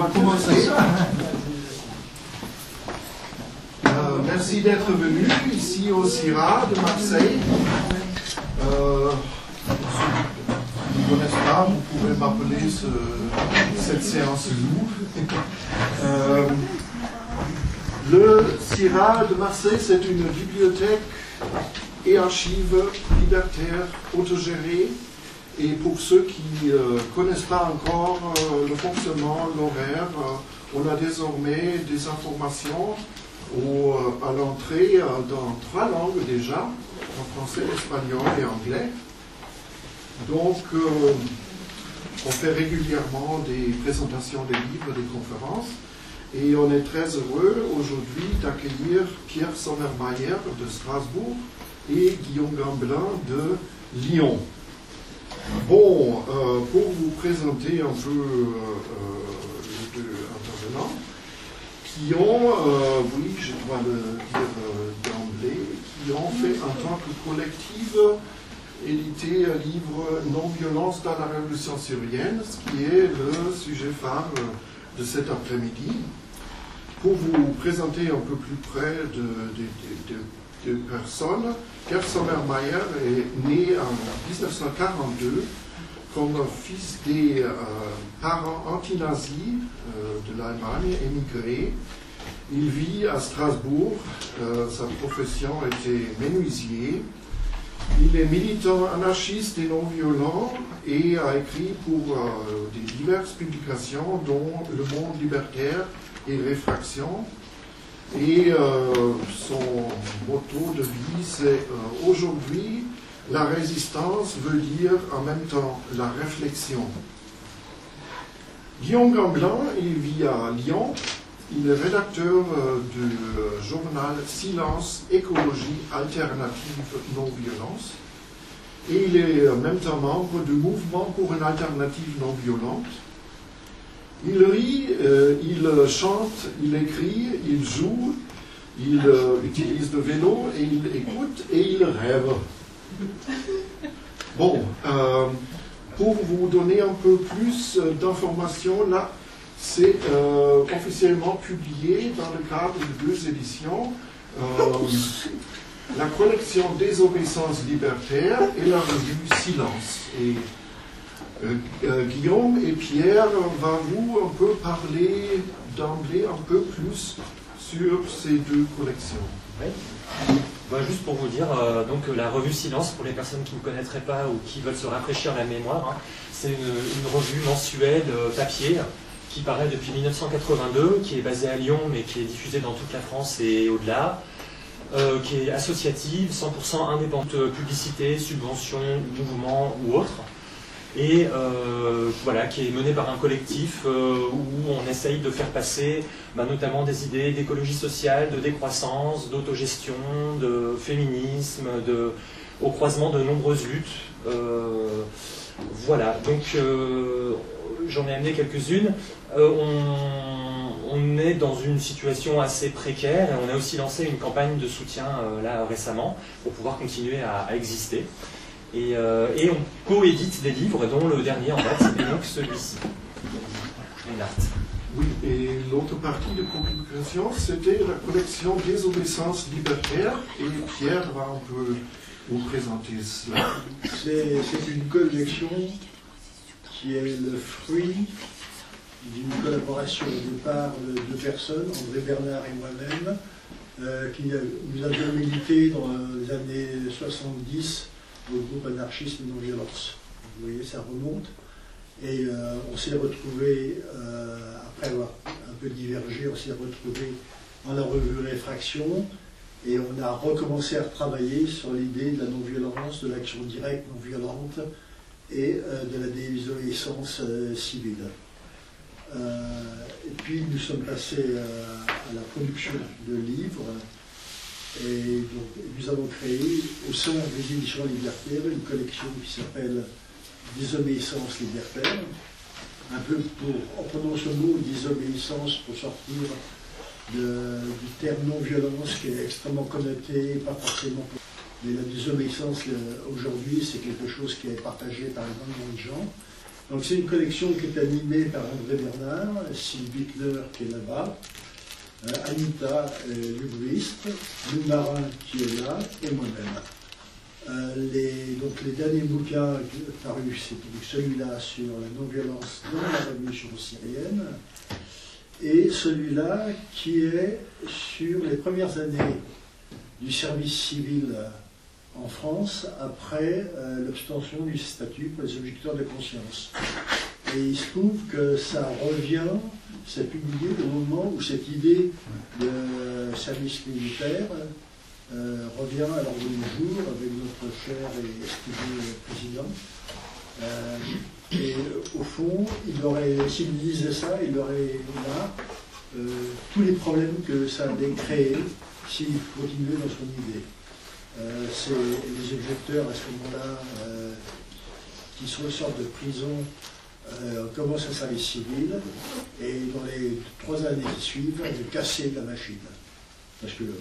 va commencer. Merci d'être venu ici au CIRA de Marseille. Ceux qui ne connaissent pas, vous pouvez m'appeler cette séance loup. Le CIRA de Marseille, c'est une bibliothèque et archive libertaire, autogérée. Et pour ceux qui ne connaissent pas encore le fonctionnement, l'horaire, on a désormais des informations à l'entrée dans 3 langues déjà, en français, espagnol et anglais. Donc, on fait régulièrement des présentations des livres, des conférences. Et on est très heureux aujourd'hui d'accueillir Pierre Sommermeier de Strasbourg et Guillaume Gamblin de Lyon. Bon, pour vous présenter un peu les deux intervenants, qui ont, oui, je dois le dire d'emblée, qui ont fait en tant que collectif édité un livre Non-violence dans la révolution syrienne, ce qui est le sujet phare de cet après-midi. Pour vous présenter un peu plus près de personnes, Pierre Sommermeier est né en 1942 comme fils des parents anti-nazis de l'Allemagne, émigrés. Il vit à Strasbourg, sa profession était menuisier. Il est militant anarchiste et non-violent et a écrit pour des diverses publications dont Le Monde libertaire et Réfraction. Et son motto de vie, c'est aujourd'hui, la résistance veut dire en même temps la réflexion. Guillaume Gamblin, il vit à Lyon. Il est rédacteur du journal Silence, Écologie, Alternative, Non-Violence. Et il est en même temps membre du Mouvement pour une alternative non-violente. Il rit, il chante, il écrit, il joue, il utilise le vélo, et il écoute et il rêve. Bon, pour vous donner un peu plus d'informations, là, c'est officiellement publié dans le cadre de 2 éditions, la collection Désobéissance libertaire et la revue Silence. Et Guillaume et Pierre vont vous un peu parler d'emblée un peu plus sur ces 2 collections. Oui. Juste pour vous dire, donc la revue Silence, pour les personnes qui ne connaîtraient pas ou qui veulent se rafraîchir la mémoire, c'est une revue mensuelle papier qui paraît depuis 1982, qui est basée à Lyon mais qui est diffusée dans toute la France et au-delà, qui est associative, 100% indépendante, publicité, subvention, mouvement ou autre. Et voilà, qui est mené par un collectif où on essaye de faire passer notamment des idées d'écologie sociale, de décroissance, d'autogestion, de féminisme, au croisement de nombreuses luttes. Voilà, donc j'en ai amené quelques-unes. On est dans une situation assez précaire et on a aussi lancé une campagne de soutien là récemment pour pouvoir continuer à exister. Et on coédite des livres, dont le dernier en date, c'est donc celui-ci. Oui, et l'autre partie de publication, c'était la collection Désobéissance libertaire, et Pierre va un peu vous présenter cela. C'est une collection qui est le fruit d'une collaboration au départ de 2 personnes, André Bernard et moi-même, qui nous avions milité dans les années 70 au groupe anarchiste et non-violence. Vous voyez, ça remonte. Et on s'est retrouvés, après avoir un peu divergé, on s'est retrouvés dans la revue Réfraction, et on a recommencé à retravailler sur l'idée de la non-violence, de l'action directe non-violente et de la désobéissance civile. Et puis nous sommes passés à la production de livres. Et donc, nous avons créé, au sein des éditions libertaires, une collection qui s'appelle Désobéissance libertaire, un peu en prenant ce mot désobéissance pour sortir du terme non-violence qui est extrêmement connoté, pas forcément. Mais la désobéissance, aujourd'hui, c'est quelque chose qui est partagé par énormément de gens. Donc c'est une collection qui est animée par André Bernard, Sylvie Bittler qui est là-bas, Anita Lubrist, Lou Marin qui est là, et moi-même. Donc les derniers bouquins parus, c'est celui-là sur la non-violence dans la révolution syrienne, et celui-là qui est sur les premières années du service civil en France après l'obtention du statut pour les objecteurs de conscience. Et il se trouve que ça revient, c'est publié au moment où cette idée de service militaire revient à l'ordre du jour avec notre cher et estimé président. Et au fond, s'il disait ça, il aurait là tous les problèmes que ça allait créer s'il continuait dans son idée. C'est les objecteurs à ce moment-là qui sortent de prison, commencent un service civil, et dans les 3 années qui suivent, de casser la machine. Parce que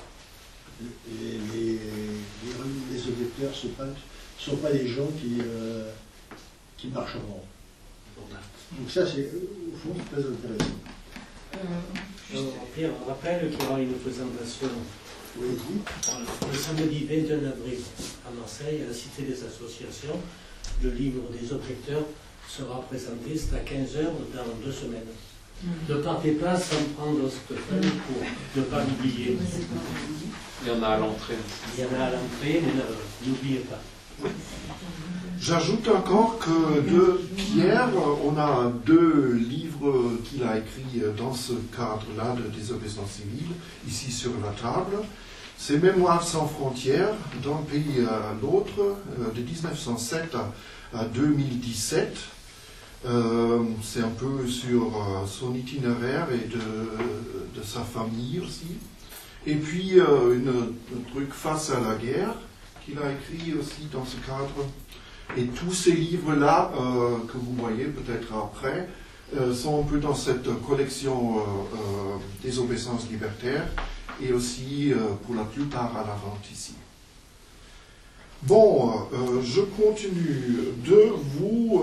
les objecteurs ne sont pas des gens qui marchent en rond. Donc ça, c'est au fond très intéressant. Pierre, on rappelle qu'il y aura une présentation le samedi 21 avril à Marseille, à la Cité des Associations. Le livre des objecteurs sera présenté, c'est à 15h dans 2 semaines. Ne partez pas sans prendre cette feuille pour ne pas l'oublier. Il y en a à l'entrée. Il y en a à l'entrée, mais n'oubliez pas. J'ajoute encore que de Pierre, on a 2 livres qu'il a écrits dans ce cadre-là de désobéissance civile, ici sur la table. C'est Mémoires sans frontières, d'un pays à l'autre, de 1907 à 2017. C'est un peu sur son itinéraire et de sa famille aussi. Et puis un truc face à la guerre, qu'il a écrit aussi dans ce cadre. Et tous ces livres-là, que vous voyez peut-être après, sont un peu dans cette collection Désobéissance libertaire, et aussi pour la plupart à la vente ici. Bon, je continue de vous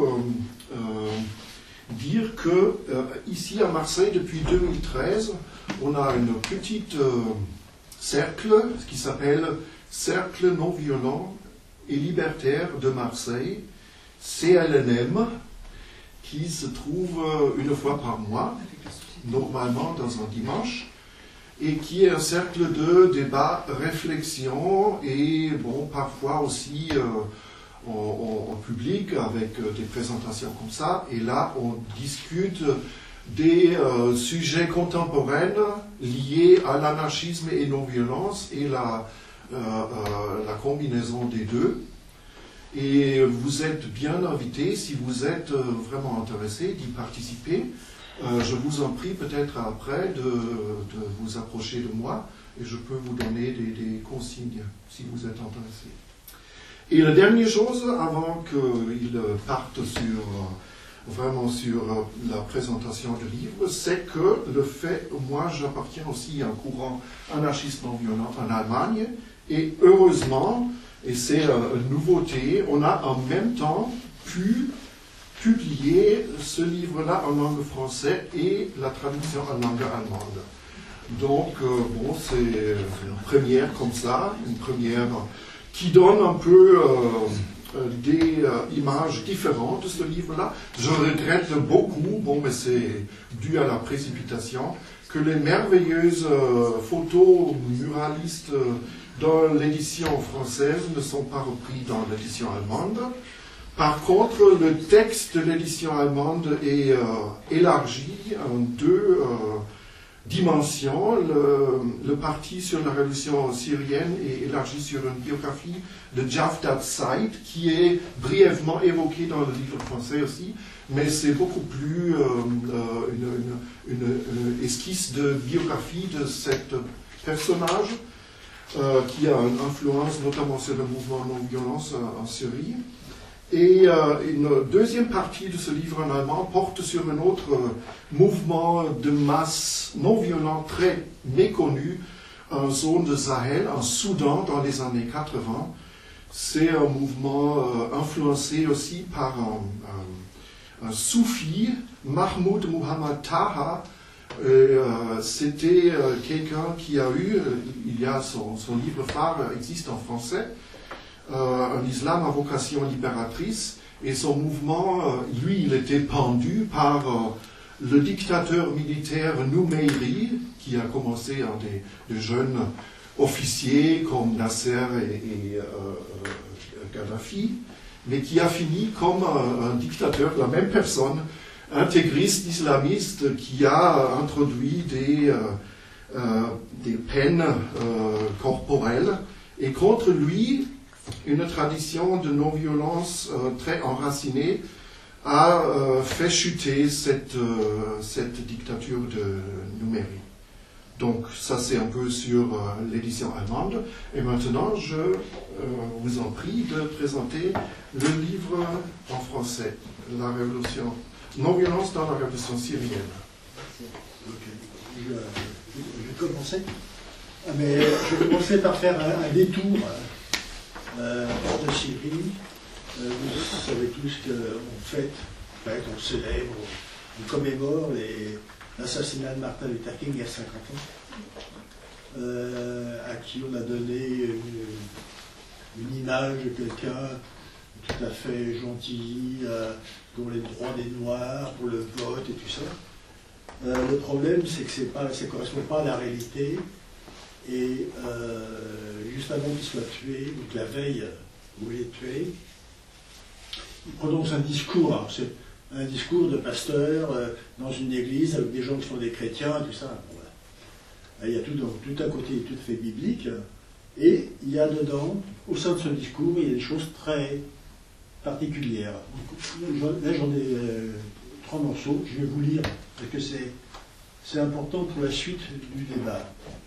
dire que ici à Marseille, depuis 2013, on a une petite cercle qui s'appelle Cercle non violent et libertaire de Marseille, CLNM, qui se trouve une fois par mois, normalement dans un dimanche, et qui est un cercle de débat, réflexion, et bon, parfois aussi en public avec des présentations comme ça, et là on discute des sujets contemporains liés à l'anarchisme et non-violence et la combinaison des deux. Et vous êtes bien invités, si vous êtes vraiment intéressés d'y participer. Je vous en prie peut-être après de vous approcher de moi et je peux vous donner des consignes si vous êtes intéressés. Et la dernière chose, avant qu'il parte vraiment sur la présentation du livre, c'est que le fait, moi j'appartiens aussi à un courant anarchiste non violent en Allemagne, et heureusement, et c'est une nouveauté, on a en même temps pu publier ce livre-là en langue française et la traduction en langue allemande. Donc, bon, c'est une première comme ça, une première qui donne un peu des images différentes de ce livre-là. Je regrette beaucoup, bon, mais c'est dû à la précipitation, que les merveilleuses photos muralistes dans l'édition française ne sont pas reprises dans l'édition allemande. Par contre, le texte de l'édition allemande est élargi en 2 dimensions. Le parti sur la révolution syrienne est élargi sur une biographie de Javdat Said, qui est brièvement évoquée dans le livre français aussi, mais c'est beaucoup plus une esquisse de biographie de cet personnage qui a une influence notamment sur le mouvement non-violence en Syrie. Et une deuxième partie de ce livre en allemand porte sur un autre mouvement de masse non-violent très méconnu en zone de Sahel, en Soudan, dans les années 80. C'est un mouvement influencé aussi par un soufi, Mahmoud Muhammad Taha. C'était quelqu'un qui a eu, il y a son livre phare existe en français, un islam à vocation libératrice, et son mouvement, lui, il était pendu par le dictateur militaire Noumeiri, qui a commencé des jeunes officiers comme Nasser et Gaddafi, mais qui a fini comme un dictateur, la même personne, intégriste islamiste, qui a introduit des peines corporelles, et contre lui, une tradition de non-violence très enracinée a fait chuter cette dictature de Noumeiri. Donc ça c'est un peu sur l'édition allemande. Et maintenant je vous en prie de présenter le livre en français, La Révolution, non-violence dans la Révolution syrienne. Okay. Je vais commencer. Mais je vais commencer par faire un détour de Syrie. Vous savez tous qu'on fête, on célèbre, on commémore l'assassinat de Martin Luther King il y a 50 ans, à qui on a donné une image de quelqu'un tout à fait gentil, pour les droits des Noirs, pour le vote et tout ça. Le problème, c'est que ça ne correspond pas à la réalité. Et juste avant qu'il soit tué, donc la veille où il est tué, il prononce un discours. Alors c'est un discours de pasteur dans une église avec des gens qui sont des chrétiens, tout ça. Bon, voilà. Il y a tout un côté tout à fait biblique. Et il y a dedans, au sein de ce discours, il y a des choses très particulières. Là, j'en ai 3 morceaux. Je vais vous lire parce que c'est important pour la suite du débat.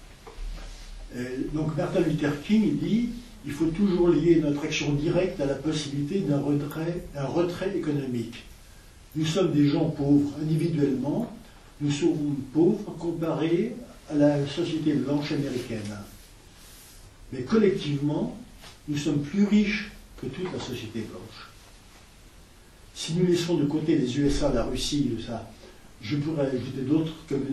Donc Martin Luther King il dit il faut toujours lier notre action directe à la possibilité d'un retrait économique. Nous sommes des gens pauvres individuellement, nous sommes pauvres comparés à la société blanche américaine. Mais collectivement, nous sommes plus riches que toute la société blanche. Si nous laissons de côté les USA, la Russie, tout ça, je pourrais ajouter d'autres.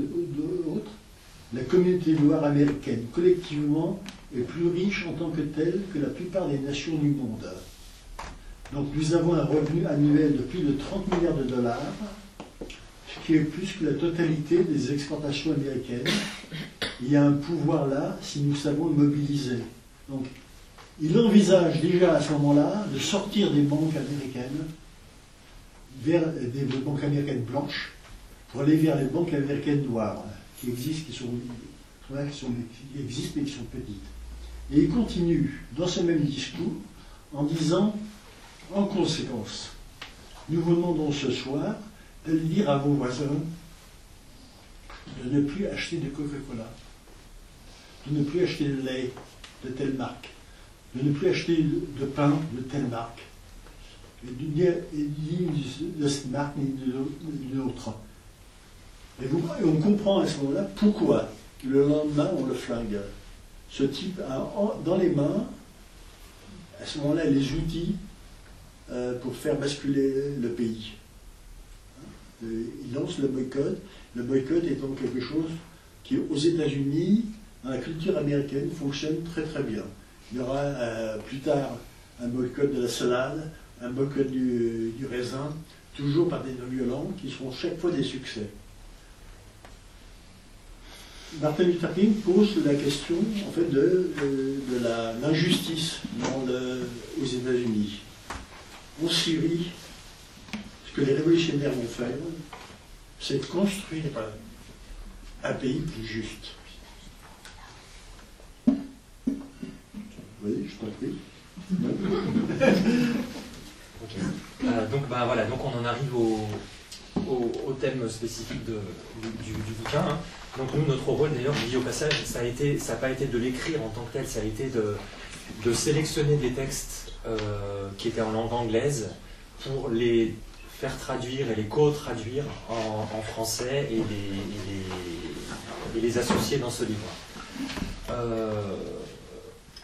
La communauté noire américaine, collectivement, est plus riche en tant que telle que la plupart des nations du monde. Donc nous avons un revenu annuel de plus de 30 milliards de dollars, ce qui est plus que la totalité des exportations américaines. Il y a un pouvoir là si nous savons le mobiliser. Donc il envisage déjà à ce moment-là de sortir des banques américaines vers des banques américaines blanches pour aller vers les banques américaines noires. Qui existent, qui existent mais qui sont petites. Et il continue dans ce même discours en disant, en conséquence, nous vous demandons ce soir de dire à vos voisins de ne plus acheter de Coca-Cola, de ne plus acheter de lait de telle marque, de ne plus acheter de pain de telle marque, ni de cette marque ni de l'autre. Et on comprend à ce moment-là pourquoi le lendemain on le flingue. Ce type a dans les mains, à ce moment-là, les outils pour faire basculer le pays. Il lance le boycott. Le boycott étant quelque chose qui, aux États-Unis, dans la culture américaine, fonctionne très très bien. Il y aura plus tard un boycott de la salade, un boycott du raisin, toujours par des non-violents qui seront chaque fois des succès. Martin Luther King pose la question en fait, de l'injustice aux États-Unis. En Syrie, ce que les révolutionnaires vont faire, c'est construire un pays plus juste. Oui, je t'en prie. Okay. Donc on en arrive au thème spécifique du bouquin. Hein. Donc nous, notre rôle, d'ailleurs, je dis au passage, ça n'a pas été de l'écrire en tant que tel, ça a été de sélectionner des textes qui étaient en langue anglaise pour les faire traduire et les co-traduire en français et les associer dans ce livre.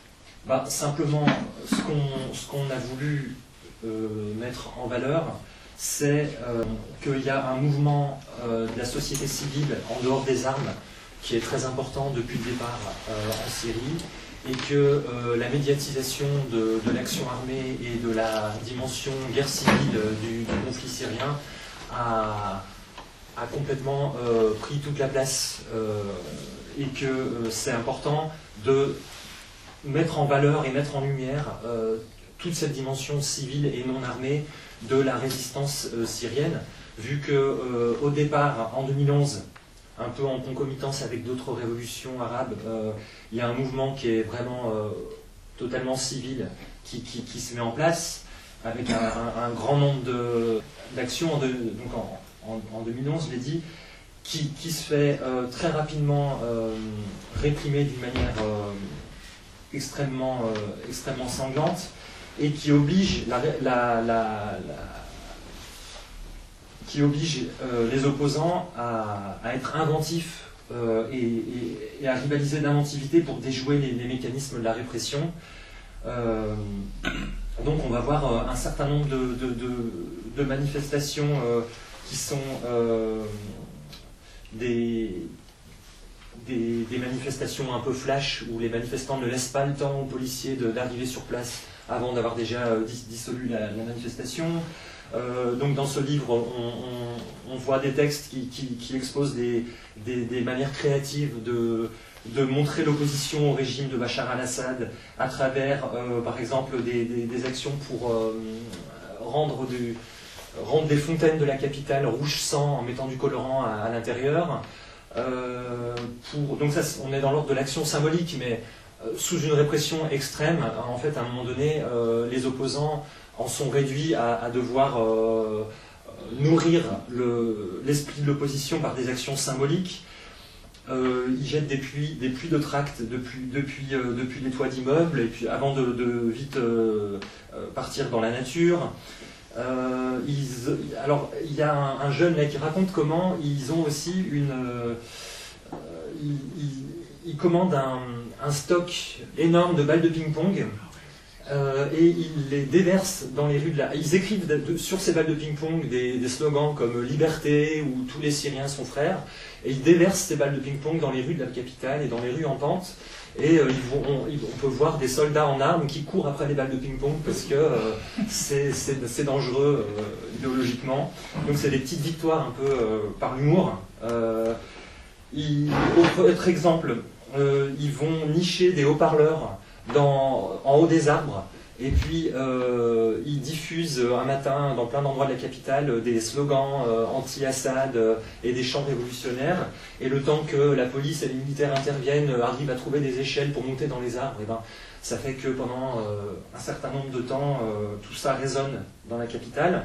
Simplement, ce qu'on a voulu mettre en valeur, c'est qu'il y a un mouvement de la société civile en dehors des armes qui est très important depuis le départ en Syrie, et que la médiatisation de l'action armée et de la dimension guerre civile du conflit syrien a complètement pris toute la place, et que c'est important de mettre en valeur et mettre en lumière toute cette dimension civile et non armée de la résistance syrienne, vu que au départ, en 2011, un peu en concomitance avec d'autres révolutions arabes, il y a un mouvement qui est vraiment totalement civil, qui se met en place, avec un grand nombre d'actions, donc en 2011, je l'ai dit, qui se fait très rapidement réprimer d'une manière extrêmement sanglante, et qui oblige les opposants à être inventifs et à rivaliser d'inventivité pour déjouer les mécanismes de la répression. Donc on va voir un certain nombre de manifestations qui sont des manifestations un peu flash, où les manifestants ne laissent pas le temps aux policiers d'arriver sur place avant d'avoir déjà dissolu la manifestation. Donc dans ce livre, on voit des textes qui exposent des manières créatives de montrer l'opposition au régime de Bachar al-Assad à travers, par exemple, des actions pour rendre des fontaines de la capitale rouge sang en mettant du colorant à l'intérieur. Donc ça, on est dans l'ordre de l'action symbolique, mais sous une répression extrême, en fait, à un moment donné, les opposants en sont réduits à devoir nourrir l'esprit de l'opposition par des actions symboliques. Ils jettent des pluies de tracts depuis les toits d'immeubles, et puis avant de vite partir dans la nature. Alors, il y a un jeune là qui raconte comment ils ont aussi ils commandent un stock énorme de balles de ping-pong, et ils les déversent dans les rues de Ils écrivent sur ces balles de ping-pong des slogans comme « Liberté » ou « Tous les Syriens sont frères », et ils déversent ces balles de ping-pong dans les rues de la capitale et dans les rues en pente. Et on peut voir des soldats en armes qui courent après les balles de ping-pong parce que c'est dangereux idéologiquement. Donc c'est des petites victoires un peu par l'humour. Autre exemple, ils vont nicher des haut-parleurs en haut des arbres, et puis ils diffusent un matin dans plein d'endroits de la capitale des slogans anti-Assad et des chants révolutionnaires, et le temps que la police et les militaires interviennent, arrivent à trouver des échelles pour monter dans les arbres, et ben, ça fait que pendant un certain nombre de temps, tout ça résonne dans la capitale.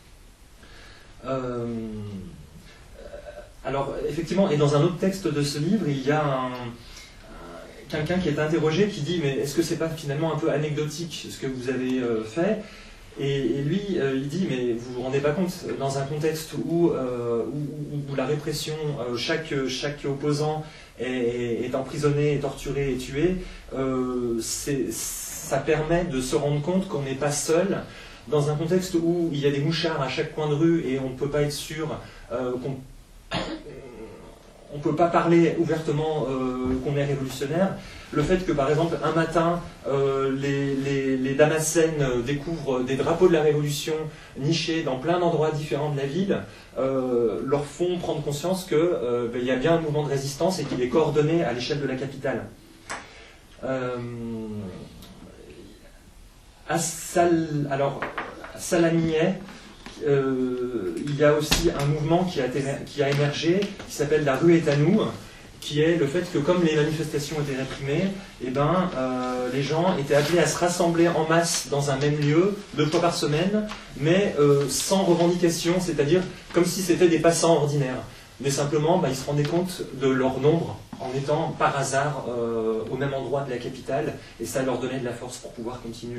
Alors effectivement, et dans un autre texte de ce livre, il y a quelqu'un qui est interrogé, qui dit « Mais est-ce que c'est pas finalement un peu anecdotique ce que vous avez fait ?» Et lui, il dit « Mais vous vous rendez pas compte, dans un contexte où la répression, chaque opposant est emprisonné, est torturé et tué, ça permet de se rendre compte qu'on n'est pas seul, dans un contexte où il y a des mouchards à chaque coin de rue et on ne peut pas être sûr on ne peut pas parler ouvertement qu'on est révolutionnaire. Le fait que, par exemple, un matin, les Damascènes découvrent des drapeaux de la Révolution nichés dans plein d'endroits différents de la ville, leur font prendre conscience qu'il y a bien un mouvement de résistance et qu'il est coordonné à l'échelle de la capitale. À Salamiyeh, il y a aussi un mouvement qui a émergé, qui s'appelle La rue est à nous, qui est le fait que comme les manifestations étaient réprimées, eh ben, les gens étaient appelés à se rassembler en masse dans un même lieu, 2 fois par semaine, mais sans revendication, c'est-à-dire comme si c'était des passants ordinaires. Mais simplement, ils se rendaient compte de leur nombre en étant par hasard au même endroit de la capitale, et ça leur donnait de la force pour pouvoir continuer.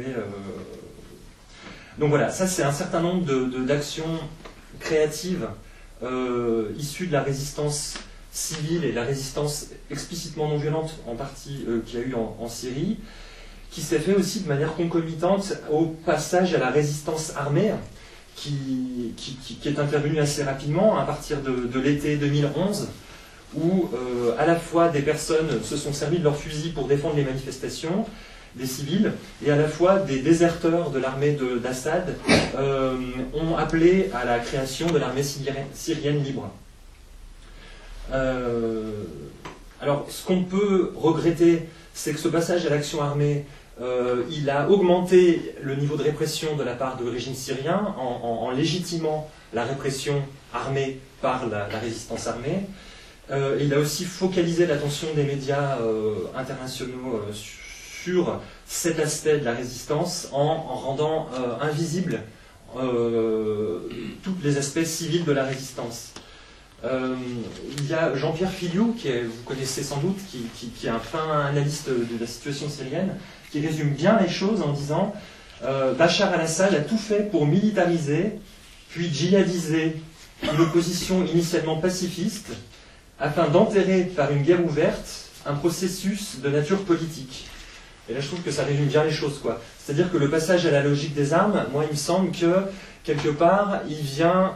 Donc voilà, ça c'est un certain nombre d'actions créatives issues de la résistance civile et de la résistance explicitement non violente, en partie, qu'il y a eu en Syrie, qui s'est fait aussi de manière concomitante au passage à la résistance armée, qui est intervenu assez rapidement, à partir de l'été 2011, où à la fois des personnes se sont servis de leurs fusils pour défendre les manifestations, des civils, et à la fois des déserteurs de l'armée d'Assad ont appelé à la création de l'armée syrienne libre. Alors, ce qu'on peut regretter, c'est que ce passage à l'action armée, il a augmenté le niveau de répression de la part du régime syrien en légitimant la répression armée par la résistance armée. Il a aussi focalisé l'attention des médias internationaux sur cet aspect de la résistance en rendant invisibles tous les aspects civils de la résistance. Il y a Jean-Pierre Filiou, vous connaissez sans doute, qui est un fin analyste de la situation syrienne, qui résume bien les choses en disant Bachar al-Assad a tout fait pour militariser, puis djihadiser une opposition initialement pacifiste, afin d'enterrer par une guerre ouverte un processus de nature politique. Et là, je trouve que ça résume bien les choses, quoi. C'est-à-dire que le passage à la logique des armes, moi, il me semble que, quelque part, il vient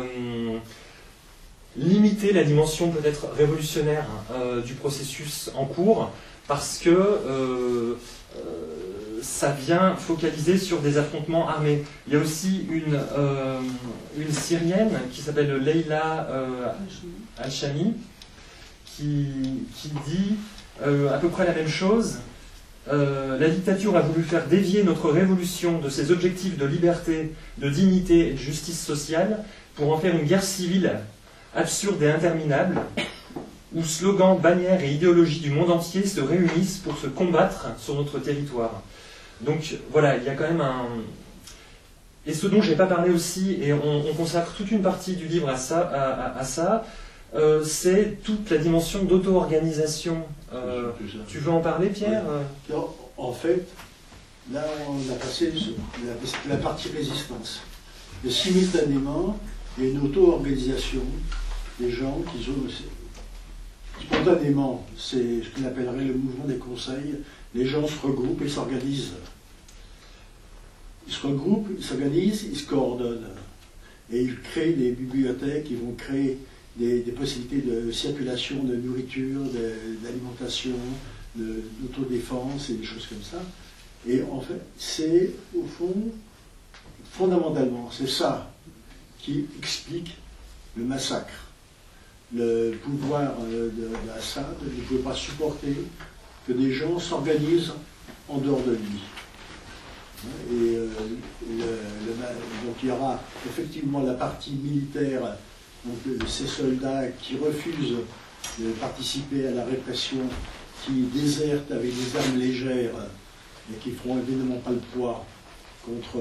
limiter la dimension peut-être révolutionnaire du processus en cours, parce que ça vient focaliser sur des affrontements armés. Il y a aussi une Syrienne qui s'appelle Leila Al-Shami qui dit à peu près la même chose. La dictature a voulu faire dévier notre révolution de ses objectifs de liberté, de dignité et de justice sociale pour en faire une guerre civile absurde et interminable, où slogans, bannières et idéologies du monde entier se réunissent pour se combattre sur notre territoire. Donc voilà, il y a quand même un... Et ce dont je n'ai pas parlé aussi, et on consacre toute une partie du livre à ça, c'est toute la dimension d'auto-organisation. Tu veux en parler, Pierre? Non, en fait, là on a passé la partie résistance. Et simultanément, il y a une auto-organisation des gens qui ont... Spontanément, c'est ce qu'on appellerait le mouvement des conseils. Les gens se regroupent et s'organisent. Ils se regroupent, ils s'organisent, ils se coordonnent. Et ils créent des bibliothèques, ils vont créer des possibilités de circulation de nourriture, d'alimentation, d'autodéfense et des choses comme ça. Et en fait, c'est au fond, fondamentalement, c'est ça qui explique le massacre. Le pouvoir d'Assad ne pouvait pas supporter que des gens s'organisent en dehors de lui. Et donc il y aura effectivement la partie militaire, donc ces soldats qui refusent de participer à la répression, qui désertent avec des armes légères et qui feront évidemment pas le poids contre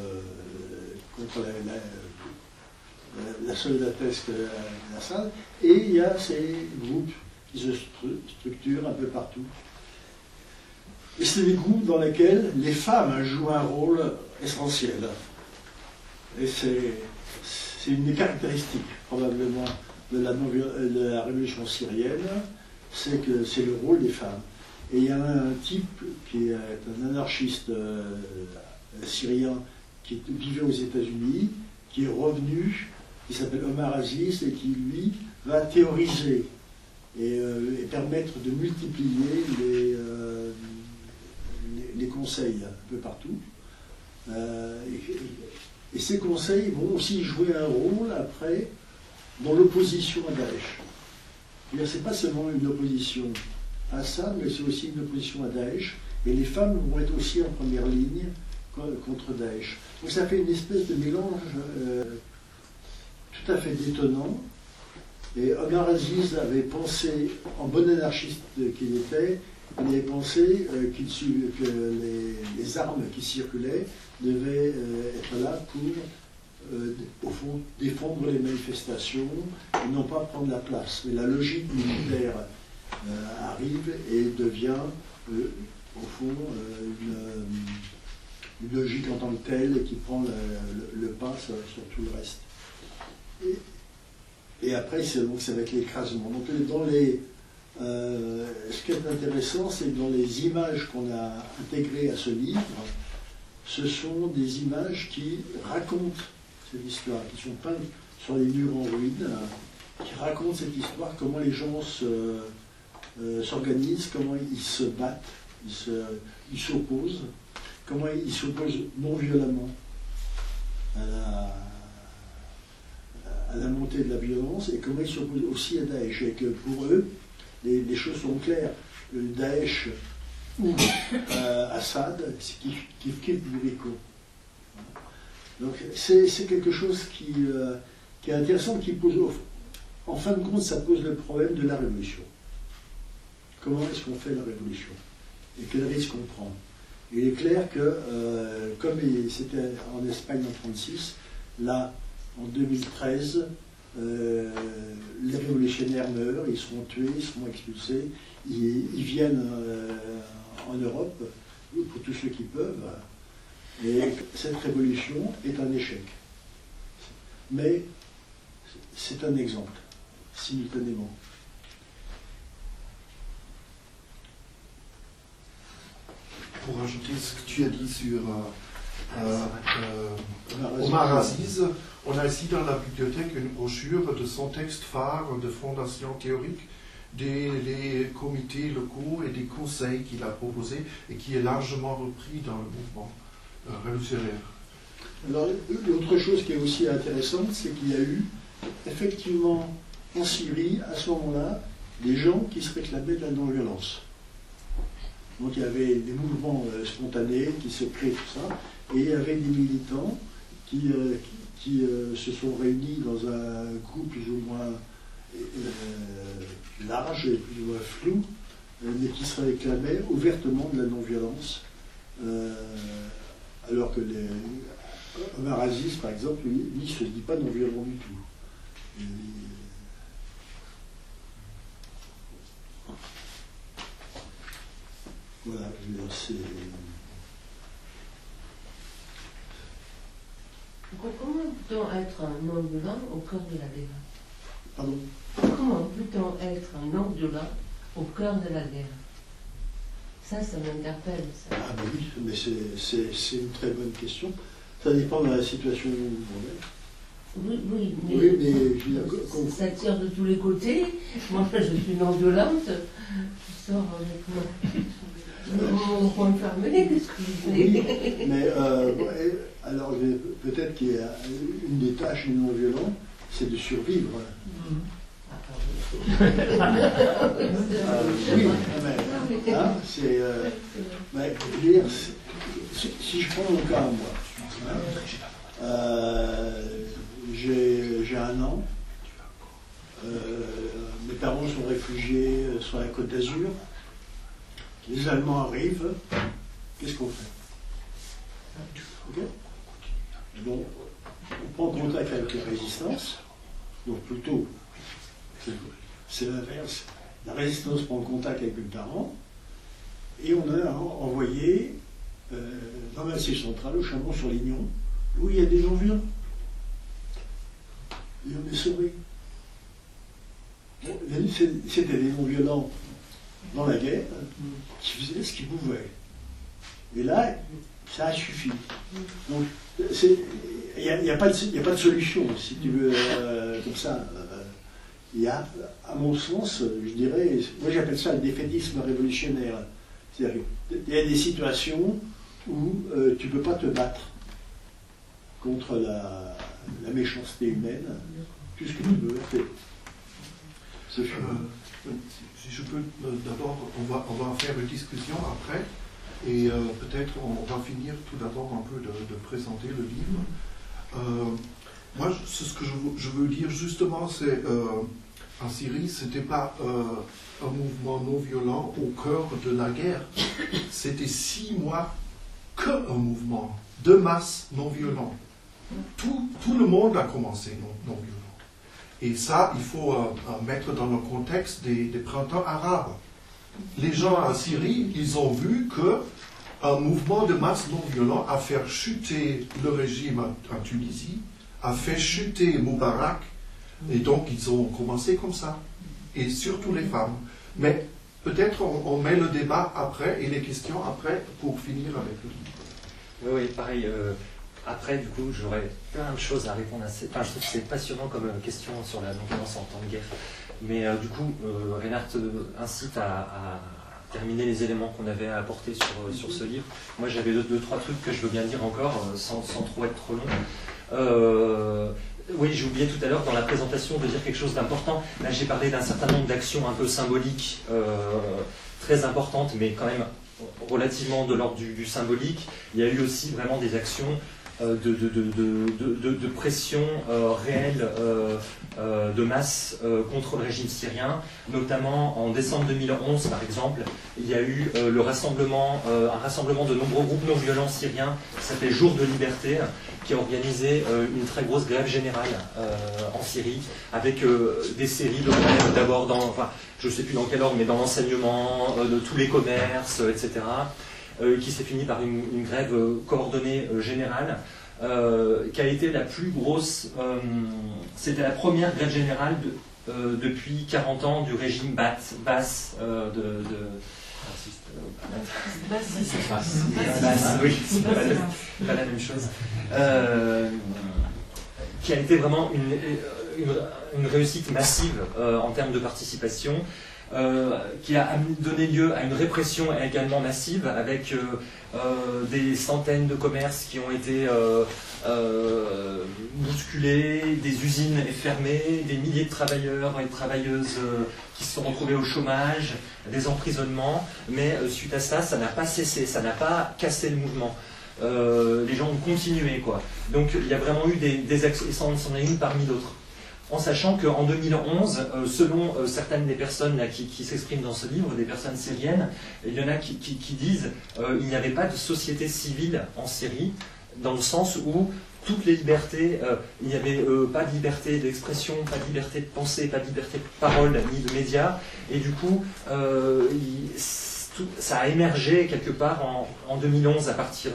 la soldatesque d'Assad. Et il y a ces groupes qui se structurent un peu partout. Et c'est des groupes dans lesquels les femmes jouent un rôle essentiel. Et c'est une des caractéristiques, probablement, de la révolution syrienne, c'est que c'est le rôle des femmes. Et il y a un type qui est un anarchiste syrien qui vivait aux États-Unis, qui est revenu, qui s'appelle Omar Aziz, et qui, lui, va théoriser et permettre de multiplier les conseils un peu partout. Et ces conseils vont aussi jouer un rôle, après, dans l'opposition à Daesh. Ce n'est pas seulement une opposition à Assad, mais c'est aussi une opposition à Daesh. Et les femmes vont être aussi en première ligne contre Daesh. Donc ça fait une espèce de mélange tout à fait détonnant. Et Omar Aziz avait pensé, en bon anarchiste qu'il était, il avait pensé que les armes qui circulaient devaient être là pour, au fond, défendre les manifestations et non pas prendre la place. Mais la logique militaire arrive et devient, au fond, une logique en tant que telle et qui prend le pas sur tout le reste. Et après, c'est avec l'écrasement. Donc, ce qui est intéressant, c'est que dans les images qu'on a intégrées à ce livre, ce sont des images qui racontent cette histoire, qui sont peints sur les murs en ruine, qui racontent cette histoire, comment les gens s'organisent, comment ils se battent, ils s'opposent, comment ils s'opposent non violemment à la montée de la violence, et comment ils s'opposent aussi à Daesh. Et que pour eux, les choses sont claires. Daesh ou Assad, c'est qui Burico. Donc c'est quelque chose qui est intéressant, qui pose, en fin de compte, ça pose le problème de la révolution. Comment est-ce qu'on fait la révolution? Et quel risque on prend? Il est clair que, comme c'était en Espagne en 1936, là, en 2013, les révolutionnaires meurent, ils seront tués, ils seront expulsés, ils viennent en Europe, pour tous ceux qui peuvent, et cette révolution est un échec. Mais c'est un exemple, simultanément. Pour ajouter ce que tu as dit sur Omar Aziz, on a ici dans la bibliothèque une brochure de son texte phare de fondation théorique des comités locaux et des conseils qu'il a proposés et qui est largement repris dans le mouvement révolutionnaire. Alors, l'autre chose qui est aussi intéressante, c'est qu'il y a eu effectivement en Syrie, à ce moment-là, des gens qui se réclamaient de la non-violence. Donc il y avait des mouvements spontanés qui se créaient, tout ça, et il y avait des militants qui se sont réunis dans un groupe plus ou moins large et plus ou moins flou, mais qui se réclamaient ouvertement de la non-violence, alors que Omar Aziz, par exemple, lui ne se dit pas non-violent du tout. Voilà, c'est... Comment peut-on être un non-violent au cœur de la guerre? Pardon? Comment peut-on être un non-violent au cœur de la guerre? Ça m'interpelle. Ça. Ah ben oui, mais c'est une très bonne question. Ça dépend de la situation où on est. Oui, mais, oui, mais ça tire de tous les côtés. Moi, je suis non-violente. Je sors avec mon coin fermé, qu'est-ce que je fais? Oui, mais alors peut-être qu'il y a une des tâches du non-violent, c'est de survivre. Oui, mais, hein, c'est... mais, je veux dire, si je prends mon cas à moi, j'ai un an, mes parents sont réfugiés sur la Côte d'Azur, les Allemands arrivent, qu'est-ce qu'on fait? Okay. Donc, on prend contact avec la résistance, donc plutôt, c'est l'inverse, la résistance prend contact avec mes parents, et on a envoyé dans la siège centrale, au Chambon-sur-Lignon, où il y a des non-violents. Et on est sauvés. C'était des non-violents dans la guerre qui faisaient ce qu'ils pouvaient. Et là, ça a suffi. Donc, il n'y a pas de solution, si tu veux, comme ça. Il y a, à mon sens, je dirais, moi j'appelle ça le défaitisme révolutionnaire. C'est-à-dire qu'il y a des situations où tu ne peux pas te battre contre la méchanceté humaine. Tout ce que tu veux, c'est si je peux, d'abord, on va faire une discussion après, et peut-être on va finir tout d'abord un peu de présenter le livre. Moi, ce que je veux dire justement, c'est en Syrie, ce n'était pas un mouvement non violent au cœur de la guerre. C'était 6 mois qu'un mouvement de masse non violent. Tout le monde a commencé non violent. Et ça, il faut mettre dans le contexte des printemps arabes. Les gens en Syrie, ils ont vu qu'un mouvement de masse non violent a fait chuter le régime en Tunisie, a fait chuter Moubarak, et donc ils ont commencé comme ça. Et surtout les femmes. Mais peut-être on met le débat après et les questions après pour finir avec le livre. Oui, pareil. Après, du coup, j'aurais plein de choses à répondre à ces... Enfin, je trouve que c'est passionnant comme question sur la non-violence en temps de guerre. Mais du coup, Reinhard incite à terminer les éléments qu'on avait à apporter sur ce livre. Moi, j'avais deux, trois trucs que je veux bien dire encore, sans trop être trop long. Oui, j'ai oublié tout à l'heure dans la présentation de dire quelque chose d'important. Là, j'ai parlé d'un certain nombre d'actions un peu symboliques, très importantes, mais quand même relativement de l'ordre du symbolique. Il y a eu aussi vraiment des actions de pression réelle de masse contre le régime syrien, notamment en décembre 2011 par exemple, il y a eu un rassemblement de nombreux groupes non violents syriens qui s'appelait Jour de Liberté, qui a organisé une très grosse grève générale en Syrie, avec des séries de grèves, d'abord dans, enfin, je ne sais plus dans quel ordre, mais dans l'enseignement, de tous les commerces, etc., qui s'est fini par une grève coordonnée générale, qui a été la plus grosse, c'était la première grève générale depuis 40 ans du régime Baas oui, c'est pas la même chose. Qui a été vraiment une réussite massive en termes de participation, qui a donné lieu à une répression également massive, avec des centaines de commerces qui ont été bousculés, des usines fermées, des milliers de travailleurs et de travailleuses qui se sont retrouvés au chômage, des emprisonnements, mais suite à ça, ça n'a pas cessé, ça n'a pas cassé le mouvement. Les gens ont continué, quoi. Donc il y a vraiment eu des actions, et ça en est une parmi d'autres. En sachant qu'en 2011, selon certaines des personnes là, qui s'expriment dans ce livre, des personnes syriennes, il y en a qui disent qu'il n'y avait pas de société civile en Syrie, dans le sens où toutes les libertés, il n'y avait pas de liberté d'expression, pas de liberté de pensée, pas de liberté de parole, ni de médias, et du coup, ça a émergé quelque part en 2011 à partir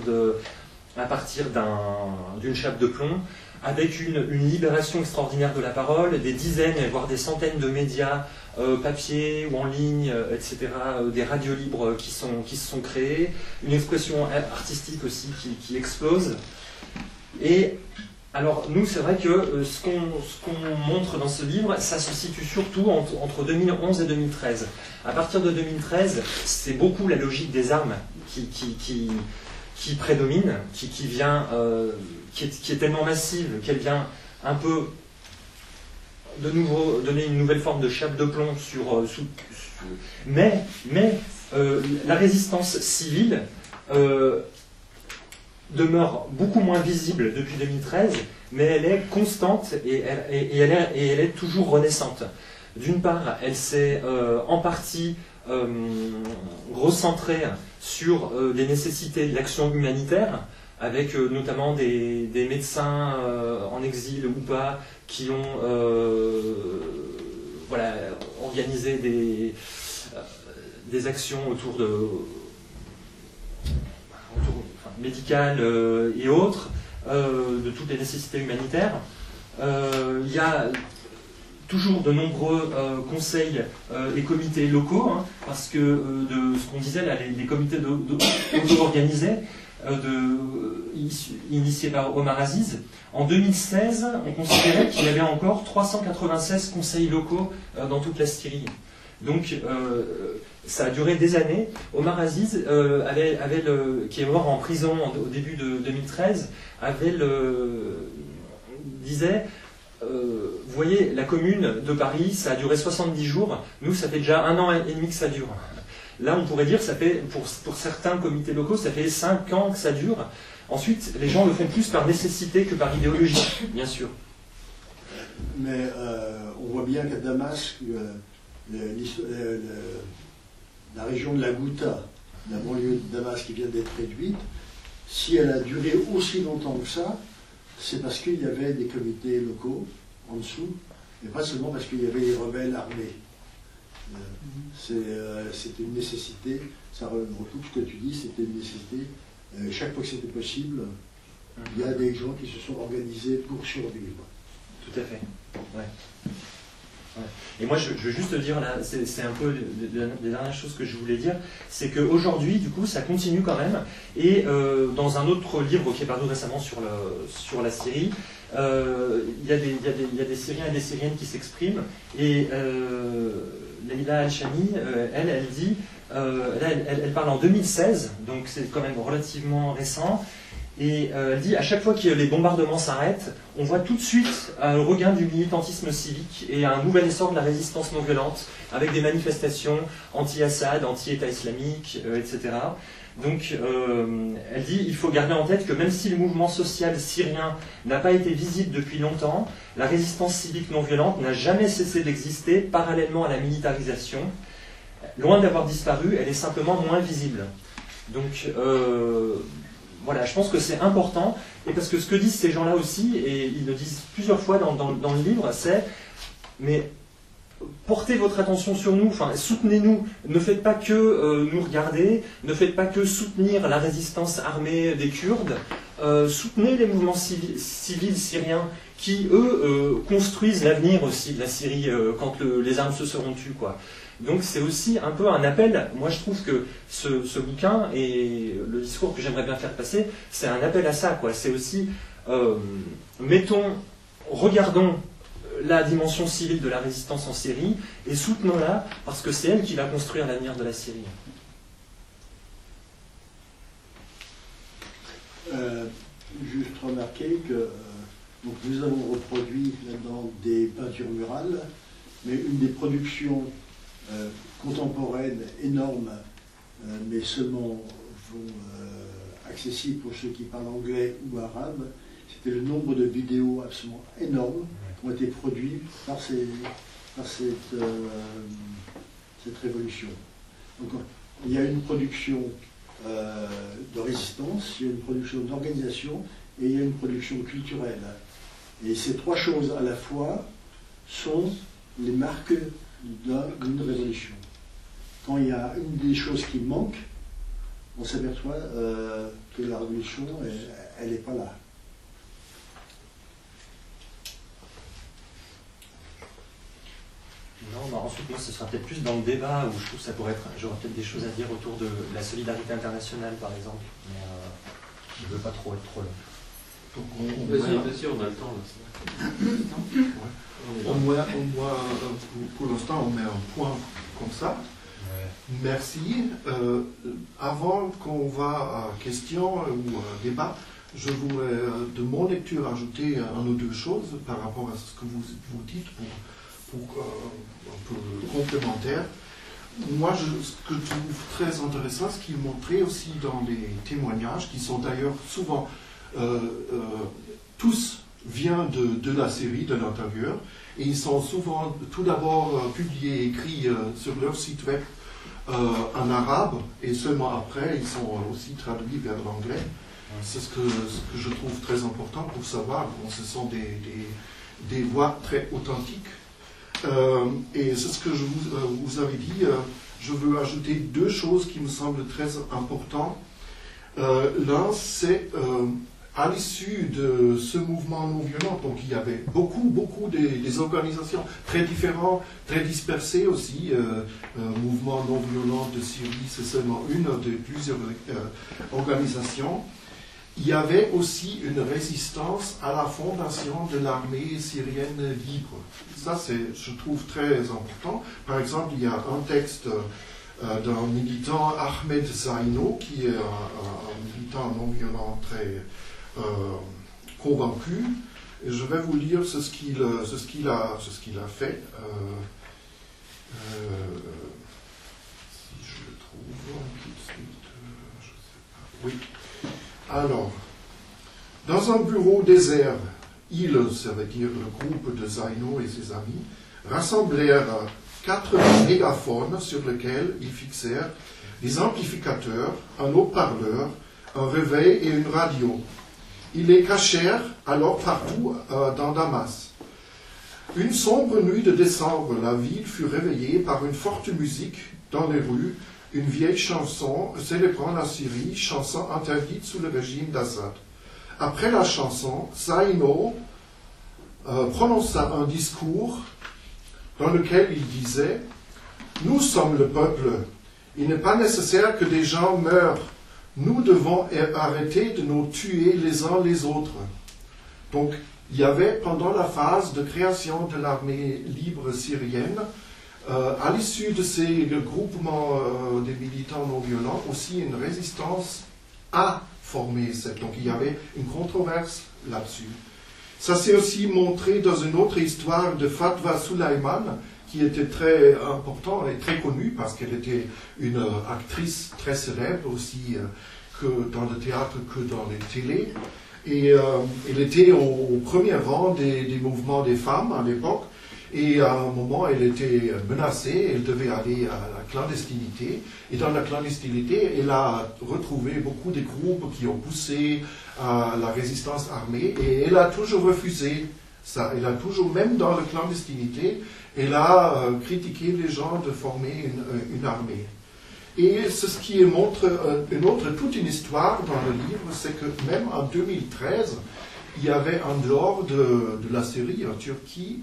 d'une chape de plomb, avec une libération extraordinaire de la parole, des dizaines, voire des centaines de médias, papier ou en ligne, etc., des radios libres qui se sont créées, une expression artistique aussi qui explose. Et alors nous, c'est vrai que ce qu'on montre dans ce livre, ça se situe surtout entre 2011 et 2013. À partir de 2013, c'est beaucoup la logique des armes qui prédomine, qui vient, qui est tellement massive qu'elle vient un peu de nouveau donner une nouvelle forme de chape de plomb mais la résistance civile demeure beaucoup moins visible depuis 2013, mais elle est constante et elle est toujours renaissante. D'une part, elle s'est en partie recentrée sur les nécessités de l'action humanitaire, avec notamment des médecins en exil ou pas, qui ont organisé des actions autour médicales et autres, de toutes les nécessités humanitaires. Il y a toujours de nombreux conseils et comités locaux, hein, parce que de ce qu'on disait là, les comités auto-organisés, initiés par Omar Aziz, en 2016, on considérait qu'il y avait encore 396 conseils locaux dans toute la Syrie. Donc ça a duré des années. Omar Aziz, qui est mort en prison au début de 2013, disait vous voyez, la commune de Paris, ça a duré 70 jours. Nous, ça fait déjà 1 an et demi que ça dure. Là, on pourrait dire, ça fait, pour certains comités locaux, ça fait 5 ans que ça dure. Ensuite, les gens le font plus par nécessité que par idéologie, bien sûr. Mais on voit bien qu'à Damas, la région de la Ghouta, la banlieue de Damas qui vient d'être réduite, si elle a duré aussi longtemps que ça, c'est parce qu'il y avait des comités locaux en dessous, mais pas seulement parce qu'il y avait les rebelles armés. C'était une nécessité, ça retrouve ce que tu dis, c'était une nécessité. Chaque fois que c'était possible, il y a des gens qui se sont organisés pour survivre. Tout à fait. Ouais. Ouais. Et moi, je veux juste dire, là, c'est un peu les dernières choses que je voulais dire, c'est qu'aujourd'hui, du coup, ça continue quand même. Et dans un autre livre qui est paru récemment sur la Syrie, il y a des Syriens et des Syriennes qui s'expriment. Et Leïla Al-Shami, elle dit, elle parle en 2016, donc c'est quand même relativement récent. Et elle dit, à chaque fois que les bombardements s'arrêtent, on voit tout de suite un regain du militantisme civique et un nouvel essor de la résistance non violente, avec des manifestations anti-Assad, anti-État islamique, etc. Donc, elle dit, il faut garder en tête que même si le mouvement social syrien n'a pas été visible depuis longtemps, la résistance civique non violente n'a jamais cessé d'exister parallèlement à la militarisation. Loin d'avoir disparu, elle est simplement moins visible. Donc, voilà, je pense que c'est important, et parce que ce que disent ces gens-là aussi, et ils le disent plusieurs fois dans le livre, c'est « mais portez votre attention sur nous, enfin, soutenez-nous, ne faites pas que nous regarder, ne faites pas que soutenir la résistance armée des Kurdes, soutenez les mouvements civils syriens qui, eux, construisent l'avenir aussi de la Syrie quand les armes se seront tues, quoi. » Donc c'est aussi un peu un appel, moi je trouve que ce bouquin et le discours que j'aimerais bien faire passer, c'est un appel à ça, quoi. C'est aussi, regardons la dimension civile de la résistance en Syrie et soutenons-la parce que c'est elle qui va construire l'avenir de la Syrie. Juste remarquer que donc nous avons reproduit là-dedans des peintures murales, mais une des productions contemporaines énormes, mais seulement accessibles pour ceux qui parlent anglais ou arabe, c'était le nombre de vidéos absolument énormes qui ont été produites par cette révolution. Donc il y a une production de résistance, il y a une production d'organisation et il y a une production culturelle. Et ces trois choses à la fois sont les marques d'une révolution. Quand il y a une des choses qui manque, on s'aperçoit que la révolution, elle n'est pas là. Non, bah ensuite, moi, ce sera peut-être plus dans le débat où je trouve que ça pourrait être. J'aurais peut-être des choses à dire autour de la solidarité internationale, par exemple. Mais je ne veux pas trop être trop long. Vas-y, on a le temps là. Au moins, pour l'instant, on met un point comme ça. Ouais. Merci. Avant qu'on va à questions ou débat, je voudrais, de mon lecture, ajouter un ou deux choses par rapport à ce que vous dites pour un peu complémentaire. Moi, ce que je trouve très intéressant, ce qui est montré aussi dans les témoignages, qui sont d'ailleurs souvent tous viennent de la Syrie, de l'intérieur, et ils sont souvent tout d'abord publiés, écrits sur leur site web en arabe, et seulement après ils sont aussi traduits vers l'anglais. C'est ce que je trouve très important pour savoir. Bon, ce sont des voix très authentiques. Et c'est ce que je vous avais dit. Je veux ajouter deux choses qui me semblent très importantes. L'un, c'est à l'issue de ce mouvement non violent, donc il y avait beaucoup des organisations très différentes, très dispersées aussi. Mouvement non violent de Syrie, c'est seulement une de plusieurs organisations. Il y avait aussi une résistance à la fondation de l'armée syrienne libre. Ça, je trouve très important. Par exemple, il y a un texte d'un militant, Ahmed Zaino, qui est un militant non violent très convaincu. Et je vais vous lire ce qu'il a fait. Si je le trouve tout de suite, je sais pas. Oui. Alors, dans un bureau désert, ils, ça veut dire le groupe de Zaino et ses amis, rassemblèrent 4 mégaphones sur lesquels ils fixèrent des amplificateurs, un haut-parleur, un réveil et une radio. Ils les cachèrent alors partout dans Damas. Une sombre nuit de décembre, la ville fut réveillée par une forte musique dans les rues, une vieille chanson célébrant la Syrie, chanson interdite sous le régime d'Assad. Après la chanson, Zaino prononça un discours dans lequel il disait « Nous sommes le peuple, il n'est pas nécessaire que des gens meurent, nous devons arrêter de nous tuer les uns les autres. » Donc, il y avait pendant la phase de création de l'armée libre syrienne, à l'issue de ces groupements des militants non violents, aussi une résistance à former cette. Donc il y avait une controverse là-dessus. Ça s'est aussi montré dans une autre histoire de Fatwa Sulaiman, qui était très importante et très connue parce qu'elle était une actrice très célèbre aussi que dans le théâtre que dans les télés. Et elle était au premier rang des mouvements des femmes à l'époque. Et à un moment, elle était menacée, elle devait aller à la clandestinité. Et dans la clandestinité, elle a retrouvé beaucoup de groupes qui ont poussé à la résistance armée. Et elle a toujours refusé ça. Elle a toujours, même dans la clandestinité, elle a critiqué les gens de former une armée. Et c'est ce qui montre toute une histoire dans le livre, c'est que même en 2013, il y avait en dehors de la Syrie, en Turquie,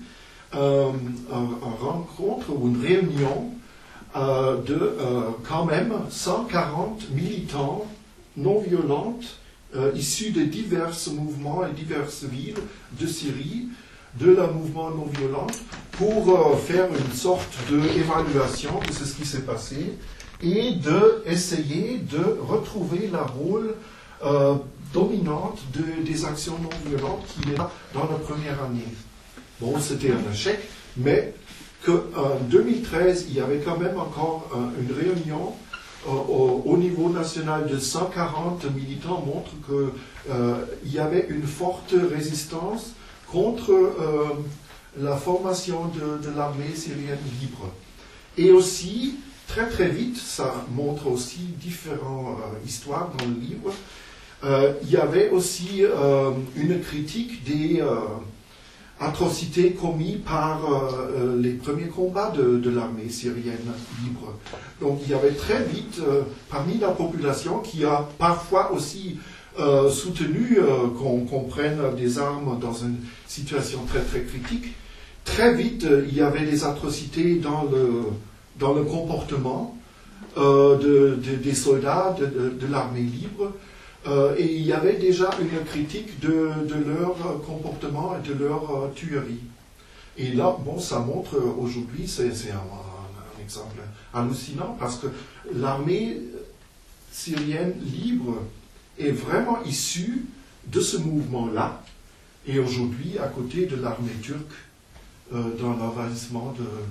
une rencontre ou une réunion de quand même 140 militants non violents issus de divers mouvements et diverses villes de Syrie, de la mouvement non violent, pour faire une sorte d'évaluation de ce qui s'est passé et d'essayer de retrouver le rôle dominant des actions non violentes qu'il y a dans la première année. Bon, c'était un échec, mais qu'en 2013, il y avait quand même encore une réunion au niveau national de 140 militants montre qu'il y avait une forte résistance contre la formation de l'armée syrienne libre. Et aussi, très très vite, ça montre aussi différentes histoires dans le livre, il y avait aussi une critique des atrocités commises par les premiers combats de l'armée syrienne libre. Donc il y avait très vite, parmi la population, qui a parfois aussi soutenu qu'on prenne des armes dans une situation très très critique, très vite il y avait des atrocités dans le comportement des soldats de l'armée libre. Et il y avait déjà une critique de leur comportement et de leur tuerie. Et là, bon, ça montre aujourd'hui, c'est un exemple hallucinant, parce que l'armée syrienne libre est vraiment issue de ce mouvement-là, et aujourd'hui à côté de l'armée turque dans l'envahissement